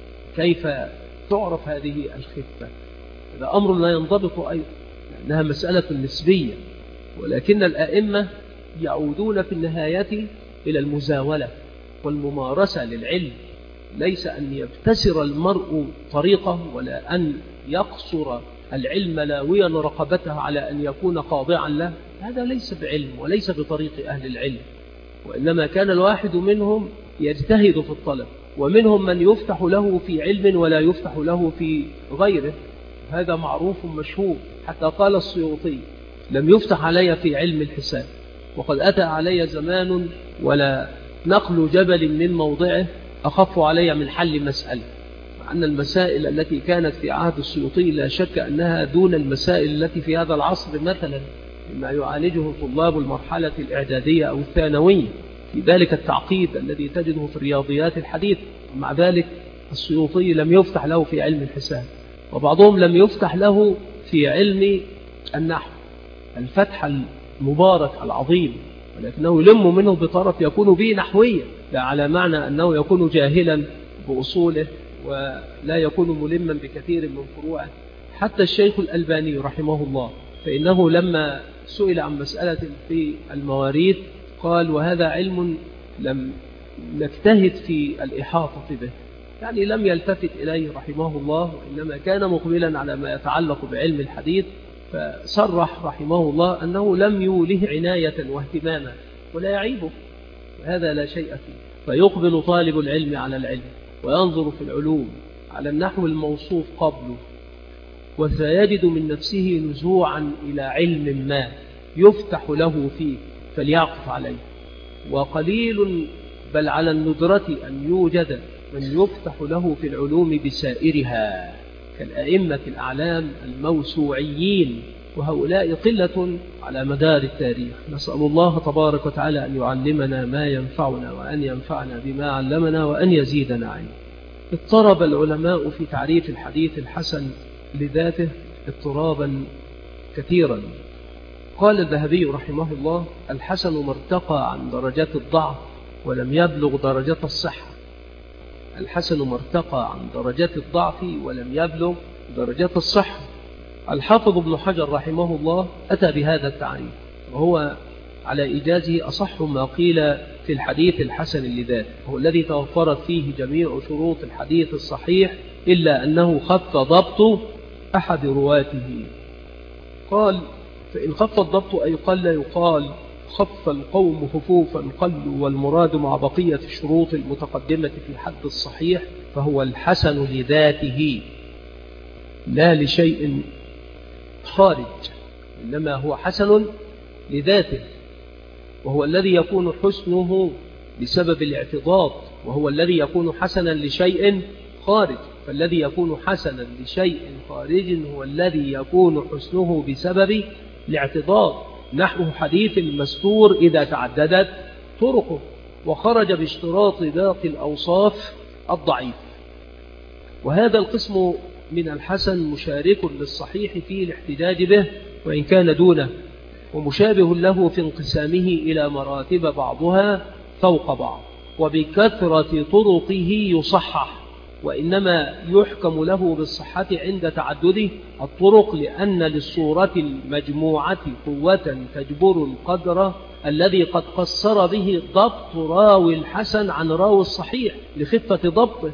كيف تعرف هذه الخفة؟ هذا أمر لا ينضبط أيضا لأنها مسألة نسبية، ولكن الأئمة يعودون في النهاية إلى المزاولة والممارسة للعلم، ليس أن يبتسر المرء طريقه ولا أن يقصر العلم لاويا رقبته على أن يكون خاضعا له. هذا ليس بعلم وليس بطريق أهل العلم، وإنما كان الواحد منهم يجتهد في الطلب، ومنهم من يفتح له في علم ولا يفتح له في غيره. هذا معروف مشهور، حتى قال السيوطي لم يفتح علي في علم الحساب، وقد أتى علي زمان ولا نقل جبل من موضعه أخف علي من حل مسألة، مع أن المسائل التي كانت في عهد السيوطي لا شك أنها دون المسائل التي في هذا العصر مثلا مما يعالجه طلاب المرحلة الإعدادية أو الثانوية في ذلك التعقيد الذي تجده في الرياضيات الحديث. مع ذلك السيوطي لم يفتح له في علم الحساب، وبعضهم لم يفتح له في علم النحو الفتح المبارك العظيم، ولكنه يلم منه بطرف يكون به نحويا، لا على معنى أنه يكون جاهلا بأصوله ولا يكون ملما بكثير من فروعه. حتى الشيخ الألباني رحمه الله فإنه لما سئل عن مسألة في المواريث قال وهذا علم لم نجتهد في الإحاطة به، يعني لم يلتفت إليه رحمه الله، وإنما كان مقبلا على ما يتعلق بعلم الحديث، فصرح رحمه الله أنه لم يوله عناية واهتماما ولا يعيبه، هذا لا شيء فيه. فيقبل طالب العلم على العلم وينظر في العلوم على النحو الموصوف قبله، وسيجد من نفسه نزوعا إلى علم ما يفتح له فيه فليعطف عليه. وقليل بل على الندرة أن يوجد من يفتح له في العلوم بسائرها كالأئمة الأعلام الموسوعيين، وهؤلاء قلة على مدار التاريخ. نسأل الله تبارك وتعالى أن يعلمنا ما ينفعنا وأن ينفعنا بما علمنا وأن يزيدنا علما. اضطرب العلماء في تعريف الحديث الحسن لذاته اضطرابا كثيرا. قال الذهبي رحمه الله: الحسن ما ارتقى عن درجات الضعف ولم يبلغ درجات الصحة. الحسن ما ارتقى عن درجات الضعف ولم يبلغ درجات الصحة. الحافظ ابن حجر رحمه الله أتى بهذا التعريف، وهو على إيجازه أصح ما قيل في الحديث الحسن لذاته، هو الذي توفرت فيه جميع شروط الحديث الصحيح إلا أنه خف ضبط أحد رواته. قال: فإن خف الضبط أي قل يقال خف القوم خفوفا قلوا، والمراد مع بقية الشروط المتقدمة في حد الصحيح فهو الحسن لذاته لا لشيء خارج، إنما هو حسن لذاته، وهو الذي يكون حسنه بسبب الاعتضاد، وهو الذي يكون حسنا لشيء خارج. فالذي يكون حسنا لشيء خارج هو الذي يكون حسنه بسبب الاعتضاد، نحو حديث المستور إذا تعددت طرقه وخرج باشتراط باقي الأوصاف الضعيف. وهذا القسم من الحسن مشارك للصحيح في الاحتجاج به وإن كان دونه، ومشابه له في انقسامه إلى مراتب بعضها فوق بعض، وبكثرة طرقه يصحح، وإنما يحكم له بالصحة عند تعدد الطرق، لأن للصورة المجموعة قوة تجبر القدر الذي قد قصر به ضبط راوي الحسن عن راوي الصحيح لخفة ضبطه.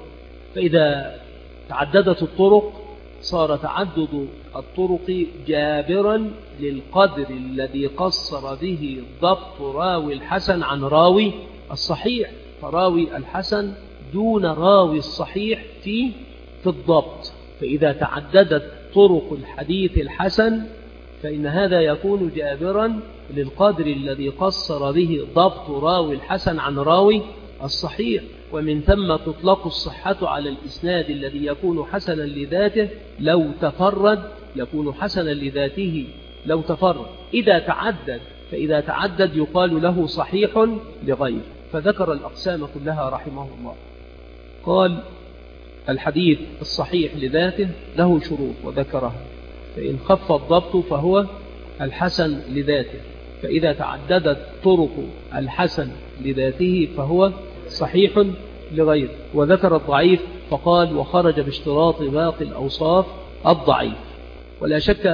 فإذا تعددت الطرق صار تعدد الطرق جابرا للقدر الذي قصر به ضبط راوي الحسن عن راوي الصحيح، فراوي الحسن دون راوي الصحيح في في الضبط. فإذا تعددت طرق الحديث الحسن فإن هذا يكون جابرا للقدر الذي قصر به ضبط راوي الحسن عن راوي الصحيح، ومن ثم تطلق الصحة على الإسناد الذي يكون حسنا لذاته لو تفرد، يكون حسنا لذاته لو تفرد. إذا تعدد فإذا تعدد يقال له صحيح لغيره. فذكر الأقسام كلها رحمه الله. قال: الحديث الصحيح لذاته له شروط وذكرها، فإن خف الضبط فهو الحسن لذاته، فإذا تعددت طرق الحسن لذاته فهو صحيح لغيره. وذكر الضعيف فقال: وخرج باشتراط باقي الأوصاف الضعيف. ولا شك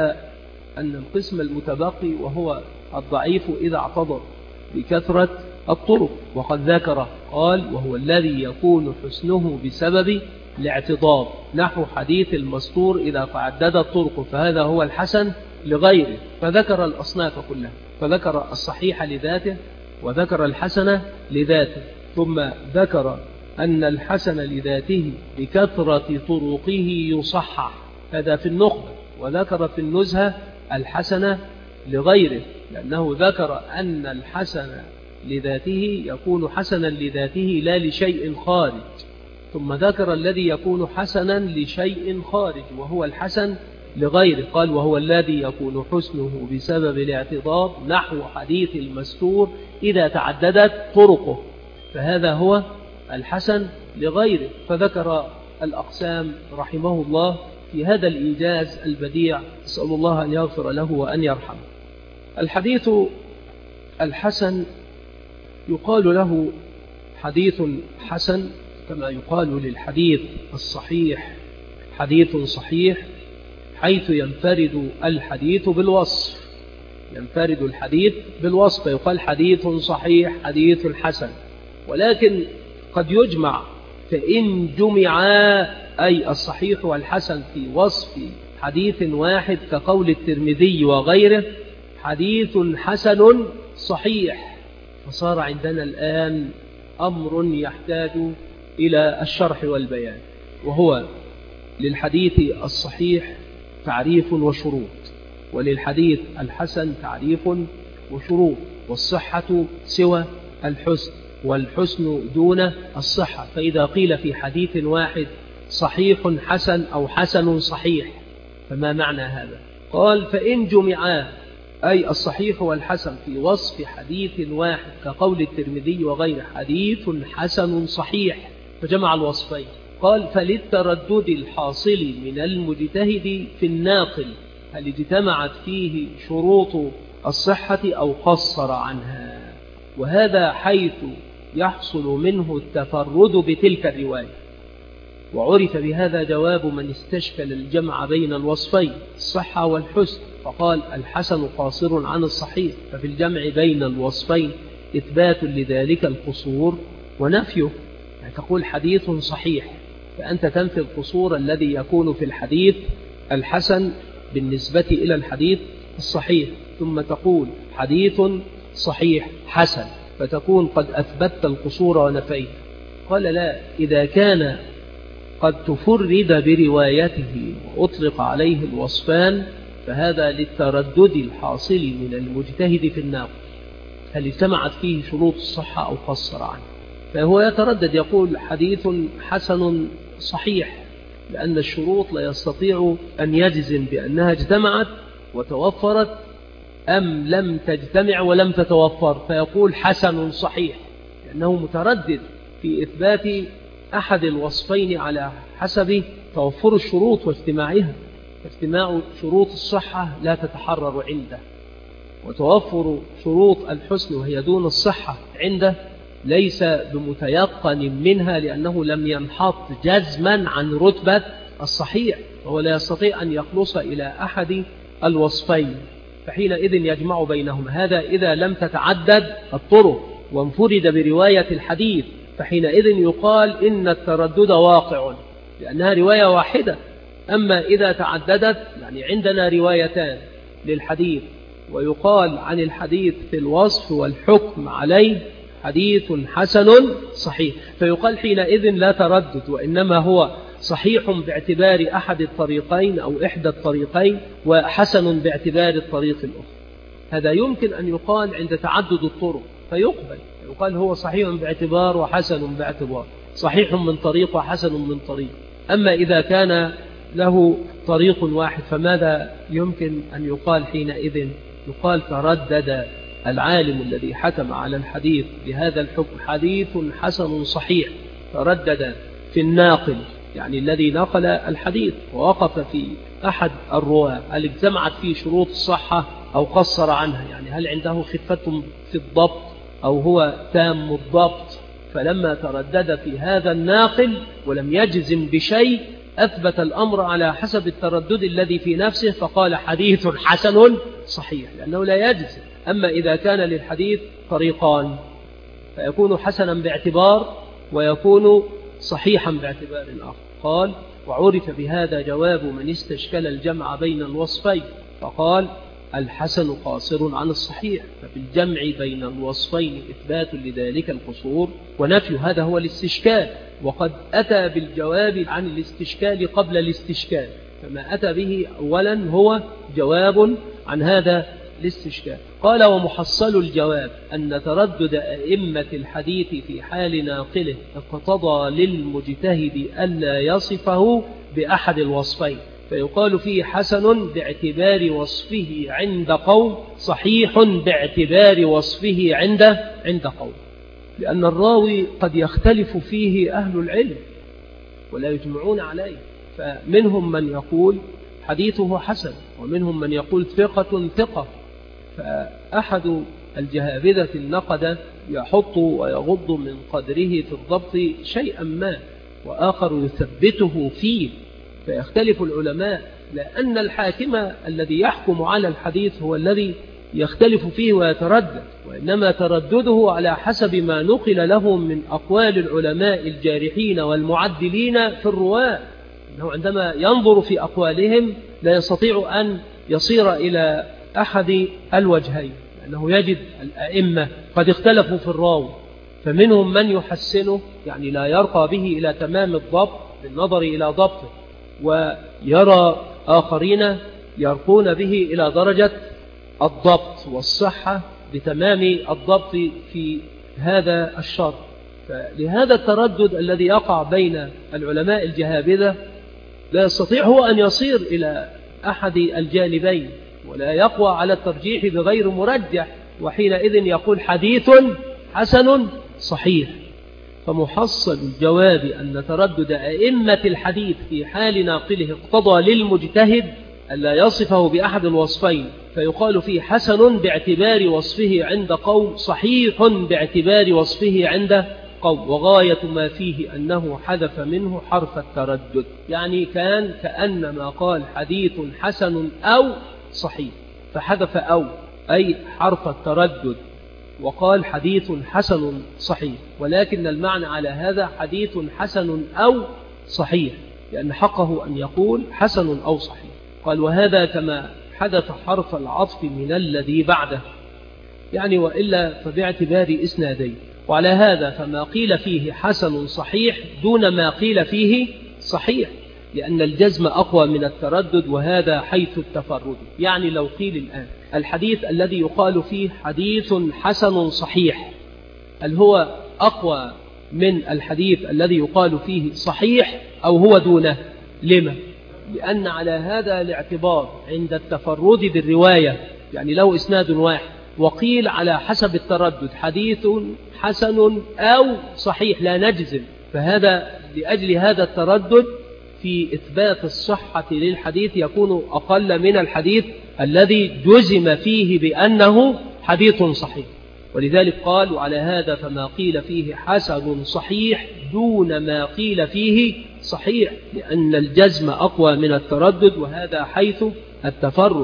أن القسم المتبقي وهو الضعيف إذا اعتضر بكثرة الطرق، وقد ذكر قال: وهو الذي يكون حسنه بسبب الاعتضاد، نحو حديث المستور إذا تعددت طرقه، فهذا هو الحسن لغيره. فذكر الأصناف كلها، فذكر الصحيح لذاته وذكر الحسن لذاته، ثم ذكر أن الحسن لذاته بكثرة طرقه يصحح، هذا في النخبة. وذكر في النزهة الحسن لغيره، لأنه ذكر أن الحسن لذاته يكون حسنا لذاته لا لشيء خارج، ثم ذكر الذي يكون حسنا لشيء خارج وهو الحسن لغيره. قال: وهو الذي يكون حسنه بسبب الاعتضاد، نحو حديث المستور إذا تعددت طرقه، فهذا هو الحسن لغيره. فذكر الأقسام رحمه الله في هذا الإيجاز البديع، أسأل الله أن يغفر له وأن يرحمه. الحديث الحسن يقال له حديث حسن كما يقال للحديث الصحيح حديث صحيح، حيث ينفرد الحديث بالوصف، ينفرد الحديث بالوصف يقال حديث صحيح حديث حسن. ولكن قد يجمع، فإن جمعا أي الصحيح والحسن في وصف حديث واحد كقول الترمذي وغيره حديث حسن صحيح، فصار عندنا الآن أمر يحتاج إلى الشرح والبيان، وهو للحديث الصحيح تعريف وشروط، وللحديث الحسن تعريف وشروط، والصحة سوى الحسن، والحسن دون الصحة. فإذا قيل في حديث واحد صحيح حسن أو حسن صحيح فما معنى هذا؟ قال فإن جمعا أي الصحيح والحسن في وصف حديث واحد كقول الترمذي وغير حديث حسن صحيح فجمع الوصفين. قال فللتردد الحاصل من المجتهد في الناقل هل اجتمعت فيه شروط الصحة أو قصر عنها، وهذا حيث يحصل منه التفرد بتلك الرواية. وعرف بهذا جواب من استشكل الجمع بين الوصفين الصحة والحسن فقال الحسن قاصر عن الصحيح، ففي الجمع بين الوصفين إثبات لذلك القصور ونفيه. يعني تقول حديث صحيح فأنت تنفي القصور الذي يكون في الحديث الحسن بالنسبة إلى الحديث الصحيح، ثم تقول حديث صحيح حسن فتكون قد أثبتت القصور ونفيت. قال لا، إذا كان قد تفرد بروايته وأطلق عليه الوصفان فهذا للتردد الحاصل من المجتهد في الناقل هل اجتمعت فيه شروط الصحة أو قصر عنه، فهو يتردد يقول حديث حسن صحيح لأن الشروط لا يستطيع أن يجزم بأنها اجتمعت وتوفرت أم لم تجتمع ولم تتوفر، فيقول حسن صحيح لأنه متردد في إثبات أحد الوصفين على حسب توفر الشروط واجتماعها. اجتماع شروط الصحة لا تتحرر عنده، وتوفر شروط الحسن وهي دون الصحة عنده ليس بمتيقن منها لأنه لم ينحط جزما عن رتبة الصحيح، وهو لا يستطيع أن يخلص إلى أحد الوصفين، فحينئذ يجمع بينهما. هذا إذا لم تتعدد الطرق وانفرد برواية الحديث، فحينئذ يقال إن التردد واقع لأنها رواية واحدة. أما إذا تعددت يعني عندنا روايتان للحديث ويقال عن الحديث في الوصف والحكم عليه حديث حسن صحيح، فيقال حينئذ لا تردد وإنما هو صحيح باعتبار أحد الطريقين أو إحدى الطريقين وحسن باعتبار الطريق الأخرى. هذا يمكن أن يقال عند تعدد الطرق فيقبل، يقال هو صحيح باعتبار وحسن باعتبار، صحيح من طريق وحسن من طريق. أما إذا كان له طريق واحد فماذا يمكن أن يقال حينئذ؟ يقال تردد العالم الذي حكم على الحديث بهذا الحكم حديث حسن صحيح، تردد في الناقل يعني الذي نقل الحديث ووقف في أحد الرواة هل اجتمعت فيه شروط الصحة أو قصر عنها، يعني هل عنده خفة في الضبط أو هو تام الضبط. فلما تردد في هذا الناقل ولم يجزم بشيء أثبت الأمر على حسب التردد الذي في نفسه فقال حديث حسن صحيح لأنه لا يجزم. أما إذا كان للحديث طريقان فيكون حسنا باعتبار ويكون صحيحا باعتبار آخر. قال وعرف بهذا جواب من استشكل الجمع بين الوصفين فقال الحسن قاصر عن الصحيح، ففي الجمع بين الوصفين إثبات لذلك القصور ونفي. هذا هو الاستشكال، وقد أتى بالجواب عن الاستشكال قبل الاستشكال، فما أتى به أولا هو جواب عن هذا الاستشكال. قال ومحصل الجواب أن تردد أئمة الحديث في حال ناقله اقتضى للمجتهد ألا يصفه بأحد الوصفين، فيقال فيه حسن باعتبار وصفه عند قوم، صحيح باعتبار وصفه عند عند قوم، لأن الراوي قد يختلف فيه أهل العلم ولا يجمعون عليه، فمنهم من يقول حديثه حسن ومنهم من يقول ثقة ثقة. فأحد الجهابذة النقد يحط ويغض من قدره في الضبط شيئا ما وآخر يثبته فيه، فيختلف العلماء، لأن الحاكم الذي يحكم على الحديث هو الذي يختلف فيه ويتردد، وإنما تردده على حسب ما نقل له من أقوال العلماء الجارحين والمعدلين في الرواة، أنه عندما ينظر في أقوالهم لا يستطيع أن يصير إلى أحد الوجهين، لأنه يجد الأئمة قد اختلفوا في الراوي، فمنهم من يحسنه يعني لا يرقى به إلى تمام الضبط بالنظر إلى ضبطه، ويرى آخرين يرقون به إلى درجة الضبط والصحة بتمام الضبط في هذا الشرط. فلهذا التردد الذي يقع بين العلماء الجهابذة لا يستطيع هو أن يصير إلى أحد الجانبين ولا يقوى على الترجيح بغير مرجح، وحينئذ يقول حديث حسن صحيح. فمحصل الجواب أن تردد أئمة الحديث في حال ناقله اقتضى للمجتهد ألا يصفه بأحد الوصفين، فيقال فيه حسن باعتبار وصفه عند قوم، صحيح باعتبار وصفه عند قوم، وغاية ما فيه أنه حذف منه حرف التردد. يعني كان كأنما قال حديث حسن أو صحيح، فحذف أو أي حرف التردد وقال حديث حسن صحيح، ولكن المعنى على هذا حديث حسن أو صحيح، لأن حقه أن يقول حسن أو صحيح. قال وهذا كما حذف حرف العطف من الذي بعده، يعني وإلا فباعتبار إسنادين. وعلى هذا فما قيل فيه حسن صحيح دون ما قيل فيه صحيح، لأن الجزم أقوى من التردد، وهذا حيث التفرد. يعني لو قيل الآن الحديث الذي يقال فيه حديث حسن صحيح، هل هو أقوى من الحديث الذي يقال فيه صحيح أو هو دونه؟ لما؟ لأن على هذا الاعتبار عند التفرد بالرواية، يعني لو إسناد واحد وقيل على حسب التردد حديث حسن أو صحيح لا نجزم، فهذا لأجل هذا التردد في إثبات الصحة للحديث يكون أقل من الحديث الذي جزم فيه بأنه حديث صحيح. ولذلك قال وعلى هذا فما قيل فيه حسن صحيح دون ما قيل فيه صحيح، لأن الجزم أقوى من التردد، وهذا حيث التفرد.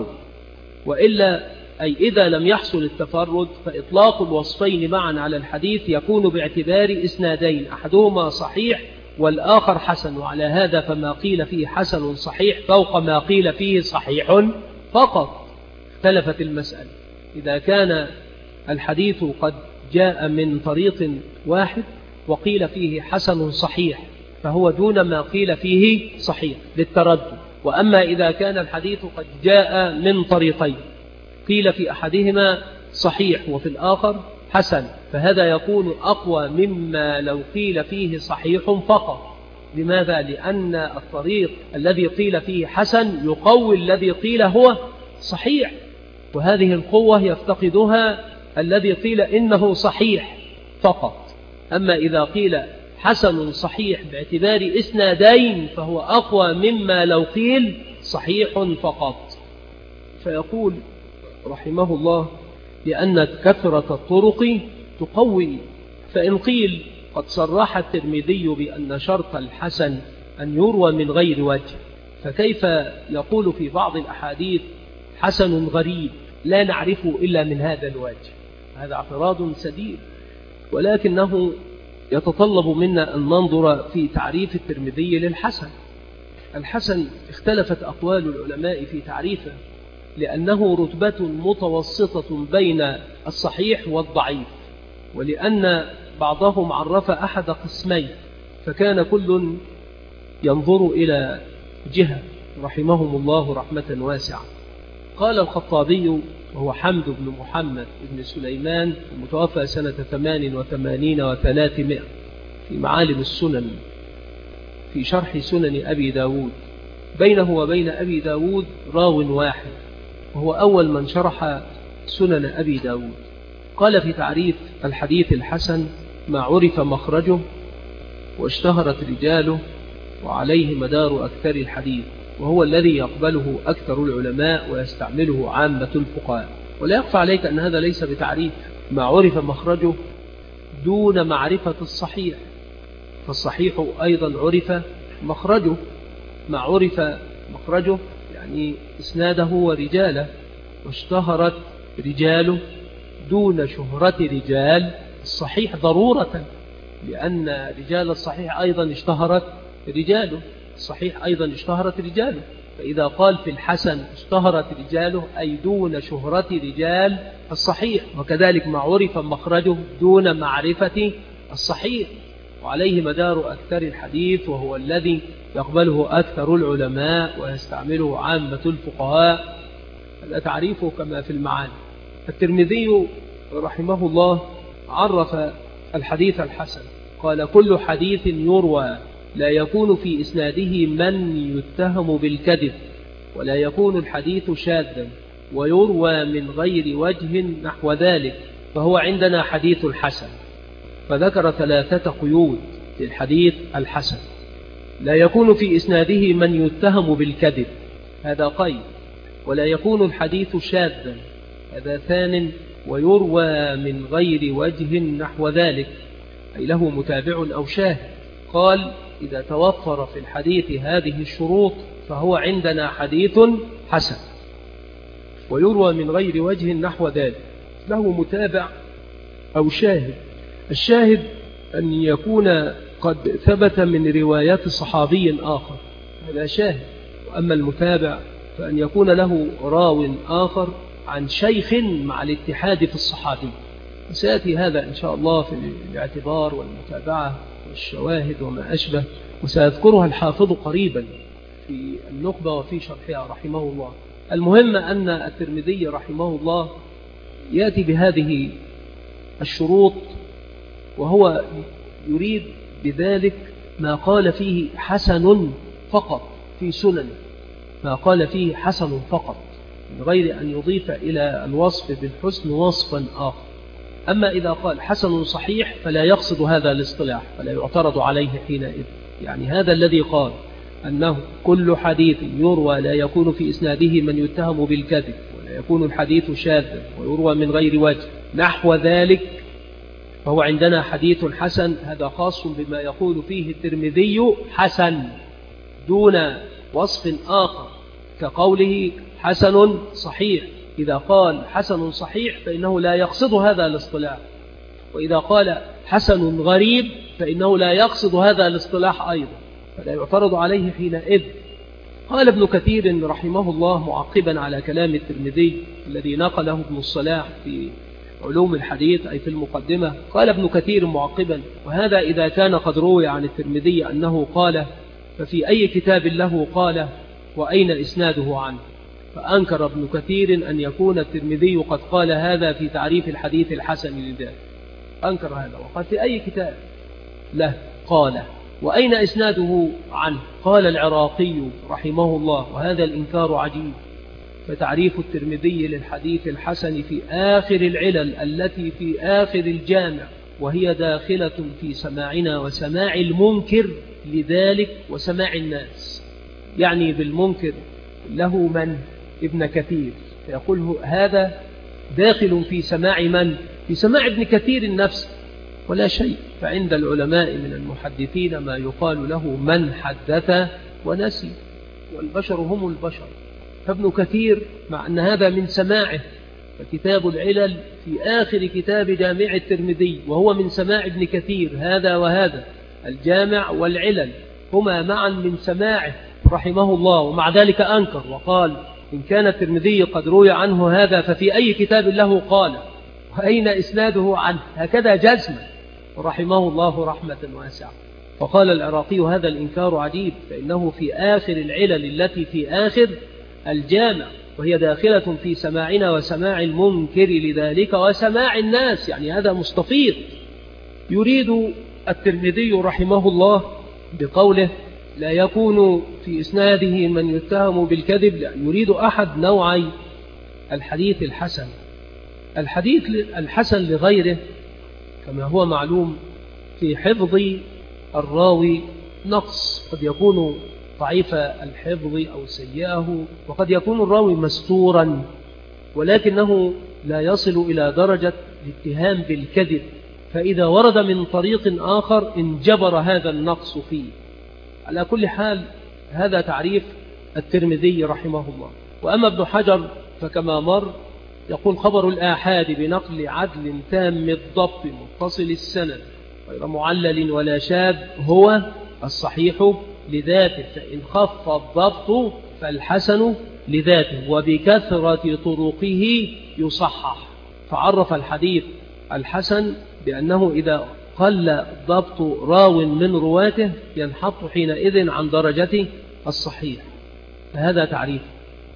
وإلا أي إذا لم يحصل التفرد فإطلاق الوصفين معا على الحديث يكون باعتبار إسنادين، أحدهما صحيح والآخر حسن، وعلى هذا فما قيل فيه حسن صحيح فوق ما قيل فيه صحيح فقط. اختلفت المسألة، إذا كان الحديث قد جاء من طريق واحد وقيل فيه حسن صحيح فهو دون ما قيل فيه صحيح للتردد. وأما إذا كان الحديث قد جاء من طريقين قيل في أحدهما صحيح وفي الآخر حسن، فهذا يكون أقوى مما لو قيل فيه صحيح فقط. لماذا؟ لأن الطريق الذي قيل فيه حسن يقوي الذي قيل هو صحيح، وهذه القوة يفتقدها الذي قيل إنه صحيح فقط. أما إذا قيل حسن صحيح باعتبار إسنادين فهو أقوى مما لو قيل صحيح فقط. فيقول رحمه الله لأن كثرة الطرق تقوي. فإن قيل قد صرح الترمذي بأن شرط الحسن أن يروى من غير وجه، فكيف يقول في بعض الأحاديث حسن غريب لا نعرفه إلا من هذا الوجه؟ هذا اعتراض سديد، ولكنه يتطلب منا أن ننظر في تعريف الترمذي للحسن. الحسن اختلفت أقوال العلماء في تعريفه، لأنه رتبة متوسطة بين الصحيح والضعيف، ولأن بعضهم عرف أحد قسمين فكان كل ينظر إلى جهة رحمهم الله رحمة واسعة. قال الخطابي وهو حمد بن محمد بن سليمان المتوفى سنة ثمان وثمانين وثلاثمائة في معالم السنن في شرح سنن أبي داود، بينه وبين أبي داود راو واحد وهو أول من شرح سنن أبي داود. قال في تعريف الحديث الحسن ما عرف مخرجه واشتهرت رجاله وعليه مدار أكثر الحديث، وهو الذي يقبله أكثر العلماء ويستعمله عامة الفقهاء. ولا يخفى عليك أن هذا ليس بتعريف ما عرف مخرجه دون معرفة الصحيح، فالصحيح أيضا عرف مخرجه. ما عرف مخرجه يعني إسناده ورجاله، واشتهرت رجاله دون شهرة رجال الصحيح ضرورة، لأن رجال الصحيح أيضا اشتهرت رجاله، الصحيح أيضا اشتهرت رجاله. فإذا قال في الحسن اشتهرت رجاله أي دون شهرة رجال الصحيح، وكذلك ما عرف مخرجه دون معرفة الصحيح، وعليه مدار أكثر الحديث وهو الذي يقبله أكثر العلماء ويستعمله عامة الفقهاء. هذا تعريفه كما في المعاني. الترمذي رحمه الله عرف الحديث الحسن قال كل حديث يروى لا يكون في إسناده من يتهم بالكذب، ولا يكون الحديث شاذا، ويروى من غير وجه نحو ذلك، فهو عندنا حديث الحسن. فذكر ثلاثة قيود للحديث الحسن: لا يكون في إسناده من يتهم بالكذب، هذا قيد، ولا يكون الحديث شاذا، هذا ثان، ويروى من غير وجه نحو ذلك، أي له متابع أو شاهد. قال إذا توفر في الحديث هذه الشروط فهو عندنا حديث حسن. ويروى من غير وجه نحو ذلك، له متابع أو شاهد. الشاهد أن يكون قد ثبت من روايات صحابي آخر، هذا شاهد. وأما المتابع فأن يكون له راو آخر عن شيخ مع الاتحاد في الصحابي. وسيأتي هذا إن شاء الله في الاعتبار والمتابعة والشواهد وما أشبه، وسيذكرها الحافظ قريبا في النخبة وفي شرحها رحمه الله. المهم أن الترمذي رحمه الله يأتي بهذه الشروط، وهو يريد بذلك ما قال فيه حسن فقط في سننه، ما قال فيه حسن فقط من غير أن يضيف إلى الوصف بالحسن وصفا آخر. أما إذا قال حسن صحيح فلا يقصد هذا الاصطلاح، فلا يعترض عليه حينئذ. يعني هذا الذي قال أنه كل حديث يروى لا يكون في إسناده من يتهم بالكذب، ولا يكون الحديث شاذا، ويروى من غير وجه نحو ذلك، فهو عندنا حديث حسن. هذا خاص بما يقول فيه الترمذي حسن دون وصف آخر، كقوله حسن صحيح. إذا قال حسن صحيح فإنه لا يقصد هذا الاصطلاح، وإذا قال حسن غريب فإنه لا يقصد هذا الاصطلاح أيضا، فلا يعترض عليه حينئذ. قال ابن كثير رحمه الله معقبا على كلام الترمذي الذي نقله ابن الصلاح في علوم الحديث أي في المقدمة، قال ابن كثير معقبا: وهذا إذا كان قد روي عن الترمذي أنه قال، ففي أي كتاب له قال، وأين إسناده عنه؟ فأنكر ابن كثير أن يكون الترمذي قد قال هذا في تعريف الحديث الحسن لذلك، أنكر هذا، وقال في أي كتاب له قال، وأين إسناده عنه؟ قال العراقي رحمه الله: وهذا الإنكار عجيب. فتعريف الترمذي للحديث الحسن في آخر العلل التي في آخر الجامع، وهي داخلة في سماعنا وسماع المنكر لذلك وسماع الناس. يعني بالمنكر له من؟ ابن كثير، فيقول هذا داخل في سماع من؟ في سماع ابن كثير النفس ولا شيء. فعند العلماء من المحدثين ما يقال له من حدث ونسي، والبشر هم البشر. فابن كثير مع أن هذا من سماعه، فكتاب العلل في آخر كتاب جامع الترمذي، وهو من سماع ابن كثير، هذا وهذا الجامع والعلل هما معا من سماعه رحمه الله، ومع ذلك أنكر وقال: إن كان الترمذي قد روي عنه هذا ففي أي كتاب له قال، وأين إسناده عنه؟ هكذا جزما رحمه الله رحمة واسعة. فقال العراقي: هذا الإنكار عجيب، فإنه في آخر العلل التي في آخر الجامع، وهي داخلة في سماعنا وسماع المنكر لذلك وسماع الناس، يعني هذا مستفيض. يريد الترمذي رحمه الله بقوله لا يكون في إسناده من يتهم بالكذب، لأن يريد أحد نوعي الحديث الحسن. الحديث الحسن لغيره كما هو معلوم في حفظ الراوي نقص، قد يكون ضعيف الحفظ أو سيئه، وقد يكون الراوي مستورا ولكنه لا يصل إلى درجة الاتهام بالكذب، فإذا ورد من طريق آخر انجبر هذا النقص فيه. على كل حال هذا تعريف الترمذي رحمه الله. وأما ابن حجر فكما مر يقول: خبر الآحاد بنقل عدل تام الضبط متصل السند غير معلل ولا شاذ هو الصحيح لذاته، فإن خف الضبط فالحسن لذاته، وبكثرة طرقه يصحح. فعرف الحديث الحسن بأنه إذا قل ضبط راو من رواته ينحط حينئذ عن درجة الصحيح، فهذا تعريف.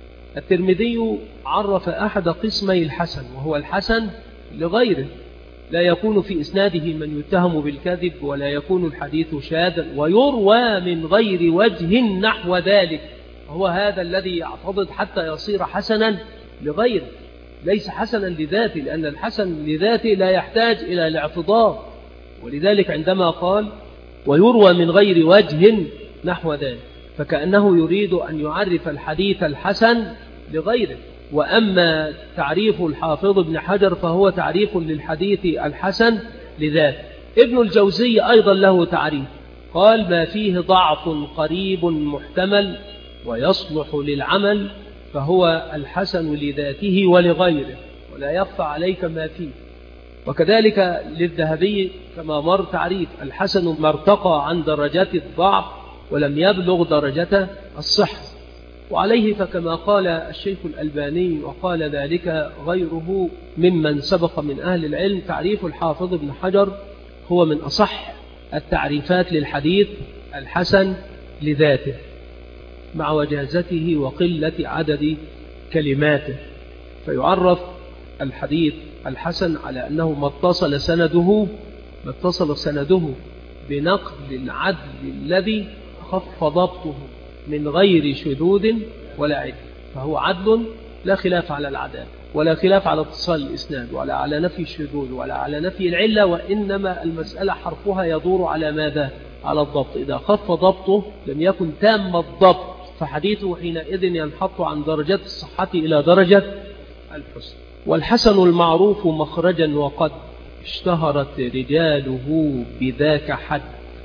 الترمذي عرف أحد قسمي الحسن، وهو الحسن لغيره، لا يكون في إسناده من يتهم بالكذب ولا يكون الحديث شاذا، ويروى من غير وجه نحو ذلك. هو هذا الذي يعتضد حتى يصير حسنا لغيره، ليس حسنا لذاته، لأن الحسن لذاته لا يحتاج إلى الاعتضاد. ولذلك عندما قال ويروى من غير وجه نحو ذلك، فكأنه يريد أن يعرف الحديث الحسن لغيره. وأما تعريف الحافظ ابن حجر فهو تعريف للحديث الحسن لذاته. ابن الجوزي أيضا له تعريف، قال ما فيه ضعف قريب محتمل ويصلح للعمل فهو الحسن لذاته ولغيره، ولا يخفى عليك ما فيه. وكذلك للذهبي كما مر تعريف الحسن ما ارتقى عن درجات الضعف ولم يبلغ درجة الصحة. وعليه فكما قال الشيخ الألباني وقال ذلك غيره ممن سبق من أهل العلم، تعريف الحافظ ابن حجر هو من أصح التعريفات للحديث الحسن لذاته مع وجازته وقلة عدد كلماته. فيعرف الحديث الحسن على أنه ما اتصل سنده ما اتصل سنده بنقل العدل الذي خف ضبطه من غير شذوذ ولا عدل، فهو عدل لا خلاف على العدالة ولا خلاف على اتصال الإسناد ولا على نفي الشذوذ ولا على نفي العلة، وإنما المسألة حرفها يدور على ماذا؟ على الضبط. إذا خف ضبطه لم يكن تام الضبط فحديثه حينئذ ينحط عن درجة الصحة إلى درجة الحسن. والحسن المعروف مخرجا وقد اشتهرت رجاله بذاك حد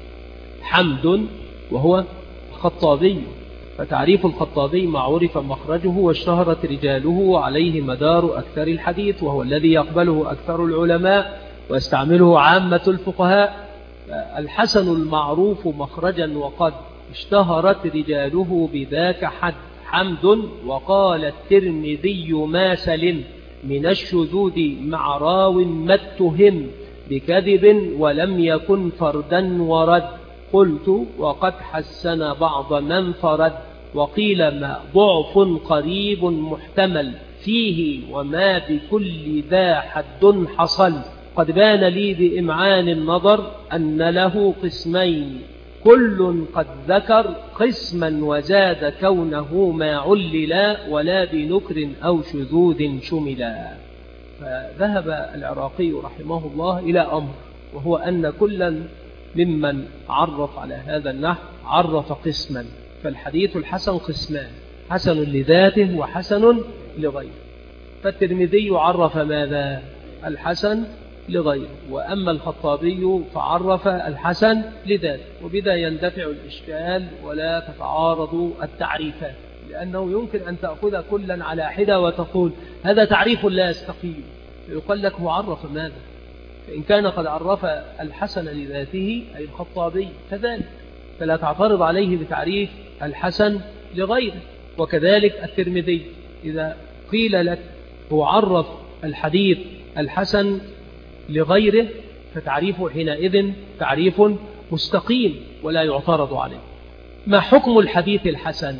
حمد وهو خطابي، فتعريف الخطابي ما عرف مخرجه واشتهرت رجاله عليه مدار أكثر الحديث، وهو الذي يقبله أكثر العلماء ويستعمله عامة الفقهاء. الحسن المعروف مخرجا وقد اشتهرت رجاله بذاك حد حمد. وقال الترمذي ما سلم من الشذوذ مع راو ما اتهم بكذب ولم يكن فردا ورد. قلت وقد حسن بعض من فرد وقيل ما ضعف قريب محتمل فيه وما بكل ذا حد حصل. قد بان لي بإمعان النظر أن له قسمين كل قد ذكر قسما وزاد كونه ما عللا ولا بنكر أو شذوذ شملا. فذهب العراقي رحمه الله إلى أمر، وهو أن كلا ممن عرف على هذا النحو عرف قسما. فالحديث الحسن قسمان، حسن لذاته وحسن لغيره. فالترمذي عرف ماذا؟ الحسن لغيره، وأما الخطابي فعرف الحسن لذاته. وبذا يندفع الإشكال ولا تتعارض التعريفات، لأنه يمكن أن تأخذ كلا على حدة وتقول هذا تعريف لا يستقيم، فيقال لك هو عرف ماذا؟ فإن كان قد عرف الحسن لذاته أي الخطابي كذلك، فلا تعترض عليه بتعريف الحسن لغيره. وكذلك الترمذي إذا قيل لك هو عرف الحديث الحسن لغيره فتعريفه حينئذ تعريف مستقيم ولا يعترض عليه. ما حكم الحديث الحسن؟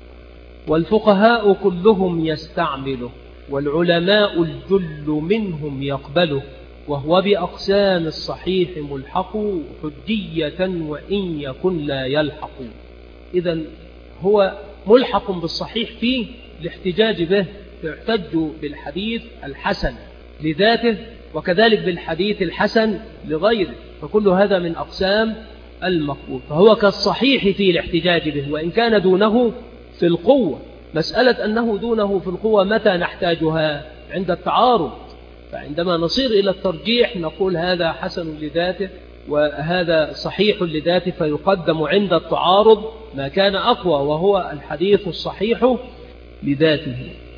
والفقهاء كلهم يستعمله والعلماء الجل منهم يقبله، وهو بأقسام الصحيح ملحق حجية وإن يكن لا يلحق. إذن هو ملحق بالصحيح فيه الاحتجاج به، فيحتج بالحديث الحسن لذاته وكذلك بالحديث الحسن لغيره، فكل هذا من أقسام المقبول. فهو كالصحيح في الاحتجاج به وإن كان دونه في القوة. مسألة أنه دونه في القوة متى نحتاجها؟ عند التعارض. فعندما نصير إلى الترجيح نقول هذا حسن لذاته وهذا صحيح لذاته، فيقدم عند التعارض ما كان أقوى وهو الحديث الصحيح لذاته.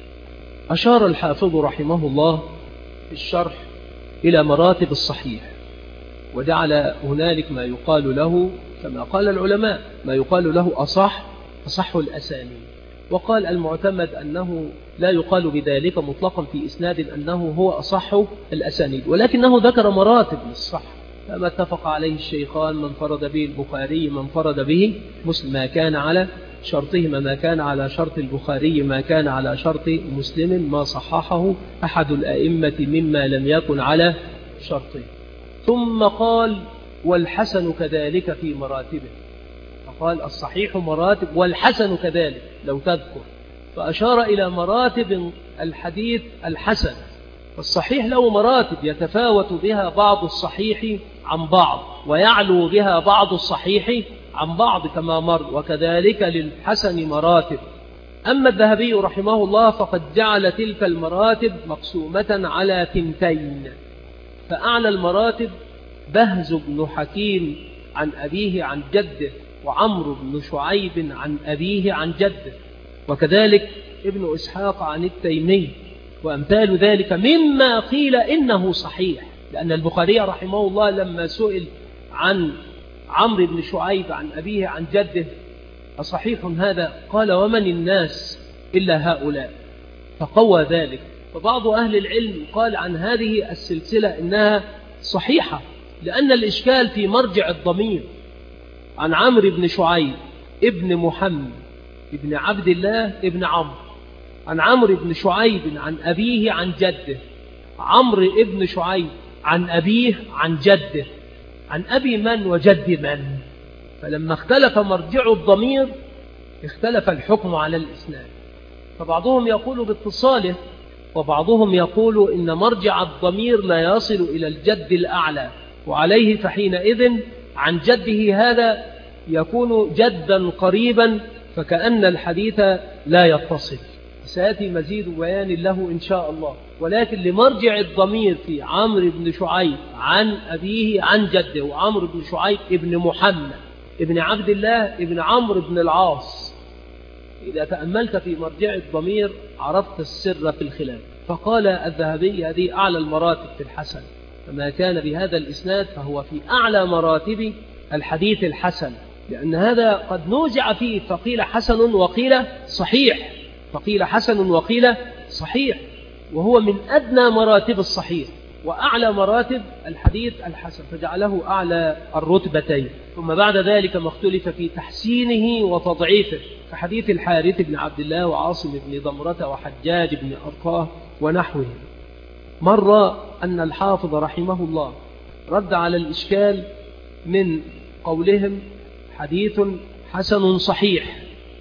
أشار الحافظ رحمه الله في الشرح إلى مراتب الصحيح، وجعل هنالك ما يقال له كما قال العلماء ما يقال له أصح أصح الأسانيد. وقال المعتمد أنه لا يقال بذلك مطلقا في إسناد أنه هو أصح الأسانيد، ولكنه ذكر مراتب للصح، فما اتفق عليه الشيخان من فرد به البخاري من فرد به مسلم، ما كان على شرطهما ما كان على شرط البخاري ما كان على شرط مسلم، ما صححه أحد الأئمة مما لم يكن على شرطين. ثم قال والحسن كذلك في مراتبه، فقال الصحيح مراتب والحسن كذلك لو تذكر، فأشار إلى مراتب الحديث الحسن. الصحيح له مراتب يتفاوت بها بعض الصحيح عن بعض ويعلو بها بعض الصحيح عن بعض كما مر، وكذلك للحسن مراتب. أما الذهبي رحمه الله فقد جعل تلك المراتب مقسومة على ثنتين، فأعلى المراتب بهز بن حكيم عن أبيه عن جده، وعمرو بن شعيب عن أبيه عن جده، وكذلك ابن إسحاق عن التيمي، وأمثال ذلك مما قيل إنه صحيح. لأن البخاري رحمه الله لما سئل عن عمرو بن شعيب عن أبيه عن جده أصحيح هذا؟ قال ومن الناس إلا هؤلاء، فقوى ذلك. فبعض أهل العلم قال عن هذه السلسلة إنها صحيحة، لأن الإشكال في مرجع الضمير. عن عمرو بن شعيب ابن محمد ابن عبد الله ابن عمرو، عن عمرو بن شعيب عن أبيه عن جده، عمرو ابن شعيب عن أبيه عن جده، عن أبي من وجد من. فلما اختلف مرجع الضمير اختلف الحكم على الإسناد، فبعضهم يقول باتصاله، وبعضهم يقول إن مرجع الضمير لا يصل إلى الجد الأعلى، وعليه فحينئذ عن جده هذا يكون جدا قريبا، فكأن الحديث لا يتصل. سيأتي مزيد بيان له إن شاء الله. ولكن لمرجع الضمير في عمرو بن شعيب عن أبيه عن جده، وعمرو بن شعيب ابن محمد ابن عبد الله ابن عمرو بن العاص، إذا تأملت في مرجع الضمير عرفت السر في الخلاف. فقال الذهبي هذه أعلى المراتب في الحسن، فما كان بهذا الإسناد فهو في أعلى مراتب الحديث الحسن، لأن هذا قد نوزع فيه، فقيل حسن وقيل صحيح، فقيل حسن وقيل صحيح، وهو من أدنى مراتب الصحيح وأعلى مراتب الحديث الحسن، فجعله أعلى الرتبتين. ثم بعد ذلك ما اختلف في تحسينه وتضعيفه، كحديث الحارث بن عبد الله وعاصم بن ضمرة وحجاج بن أرقاه ونحوه. مر أن الحافظ رحمه الله رد على الإشكال من قولهم حديث حسن صحيح،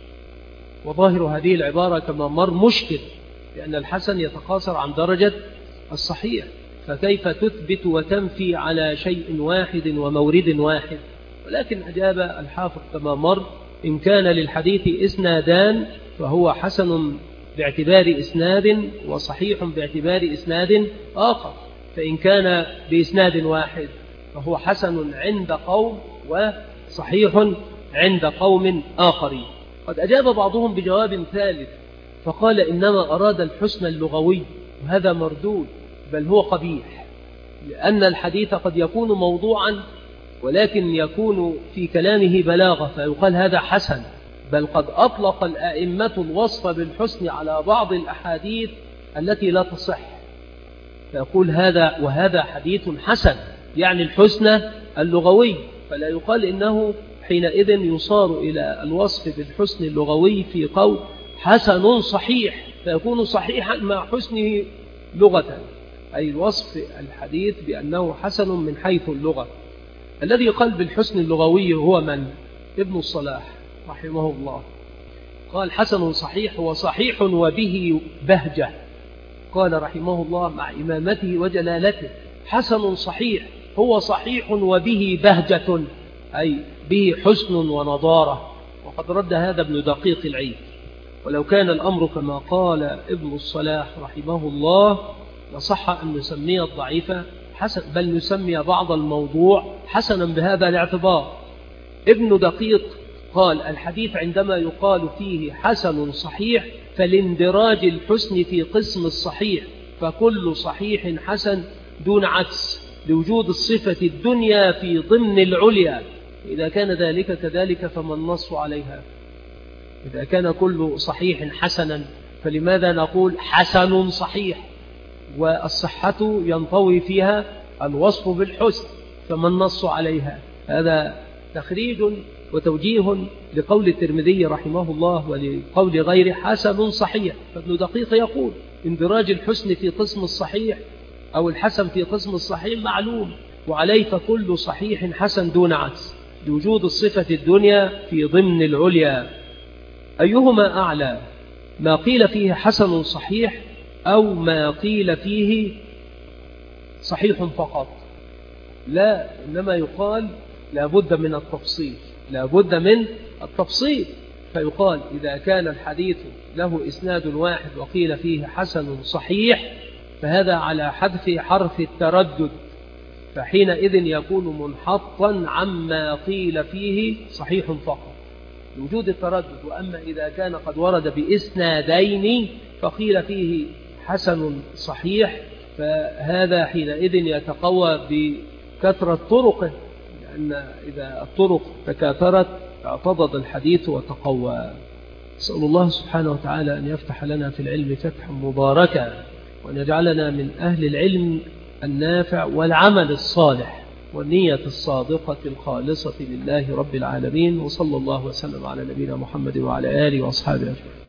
وظاهر هذه العبارة كما مر مشكل، لأن الحسن يتقاصر عن درجة الصحيح، فكيف تثبت وتنفي على شيء واحد ومورد واحد؟ ولكن أجاب الحافظ كما مر إن كان للحديث إسنادان فهو حسن باعتبار إسناد وصحيح باعتبار إسناد آخر، فإن كان بإسناد واحد فهو حسن عند قوم وصحيح عند قوم آخرين. قد أجاب بعضهم بجواب ثالث فقال إنما أراد الحسن اللغوي، وهذا مردود، بل هو قبيح، لأن الحديث قد يكون موضوعا ولكن يكون في كلامه بلاغة فيقال هذا حسن، بل قد أطلق الأئمة الوصف بالحسن على بعض الأحاديث التي لا تصح، فيقول هذا وهذا حديث حسن، يعني الحسن اللغوي، فلا يقال إنه حينئذ يصار إلى الوصف بالحسن اللغوي في قول حسن صحيح، فيكون صحيحا مع حسنه لغة، أي الوصف الحديث بأنه حسن من حيث اللغة. الذي قال بالحسن اللغوي هو من؟ ابن الصلاح رحمه الله قال حسن صحيح وصحيح وبه بهجة، قال رحمه الله مع إمامته وجلالته حسن صحيح هو صحيح وبه بهجة، أي به حسن ونضارة. وقد رد هذا ابن دقيق العيد. ولو كان الأمر كما قال ابن الصلاح رحمه الله لصح أن نسمي الضعيف حسن، بل نسمي بعض الموضوع حسنا بهذا الاعتبار. ابن دقيق قال الحديث عندما يقال فيه حسن صحيح فالاندراج الحسن في قسم الصحيح، فكل صحيح حسن دون عكس، لوجود الصفة الدنيا في ضمن العليا. إذا كان ذلك كذلك فما النص عليها؟ إذا كان كل صحيح حسنا فلماذا نقول حسن صحيح؟ والصحة ينطوي فيها الوصف بالحسن، فما النص عليها؟ هذا تخريج وتوجيه لقول الترمذي رحمه الله ولقول غيره حسن صحيح. فابن دقيق يقول اندراج الحسن في قسم الصحيح أو الحسن في قسم الصحيح معلوم، وعليه فكل صحيح حسن دون عكس لوجود الصفة الدنيا في ضمن العليا. أيهما أعلى، ما قيل فيه حسن صحيح أو ما قيل فيه صحيح فقط؟ لا، إنما يقال لا بد من التفصيل، لا بد من التفصيل. فيقال إذا كان الحديث له إسناد واحد وقيل فيه حسن صحيح فهذا على حذف حرف التردد، فحينئذ يكون منحطا عما قيل فيه صحيح فقط لوجود التردد. وأما إذا كان قد ورد بإسنادين فقيل فيه حسن صحيح فهذا حينئذ يتقوى بكثرة طرقه، لأن إذا الطرق تكاثرت اعتضد الحديث وتقوى. أسأل الله سبحانه وتعالى أن يفتح لنا في العلم فتحا مباركا، وأن يجعلنا من أهل العلم النافع والعمل الصالح والنية الصادقة الخالصة لله رب العالمين. وصلى الله وسلم على نبينا محمد وعلى آله وأصحابه أجمعين.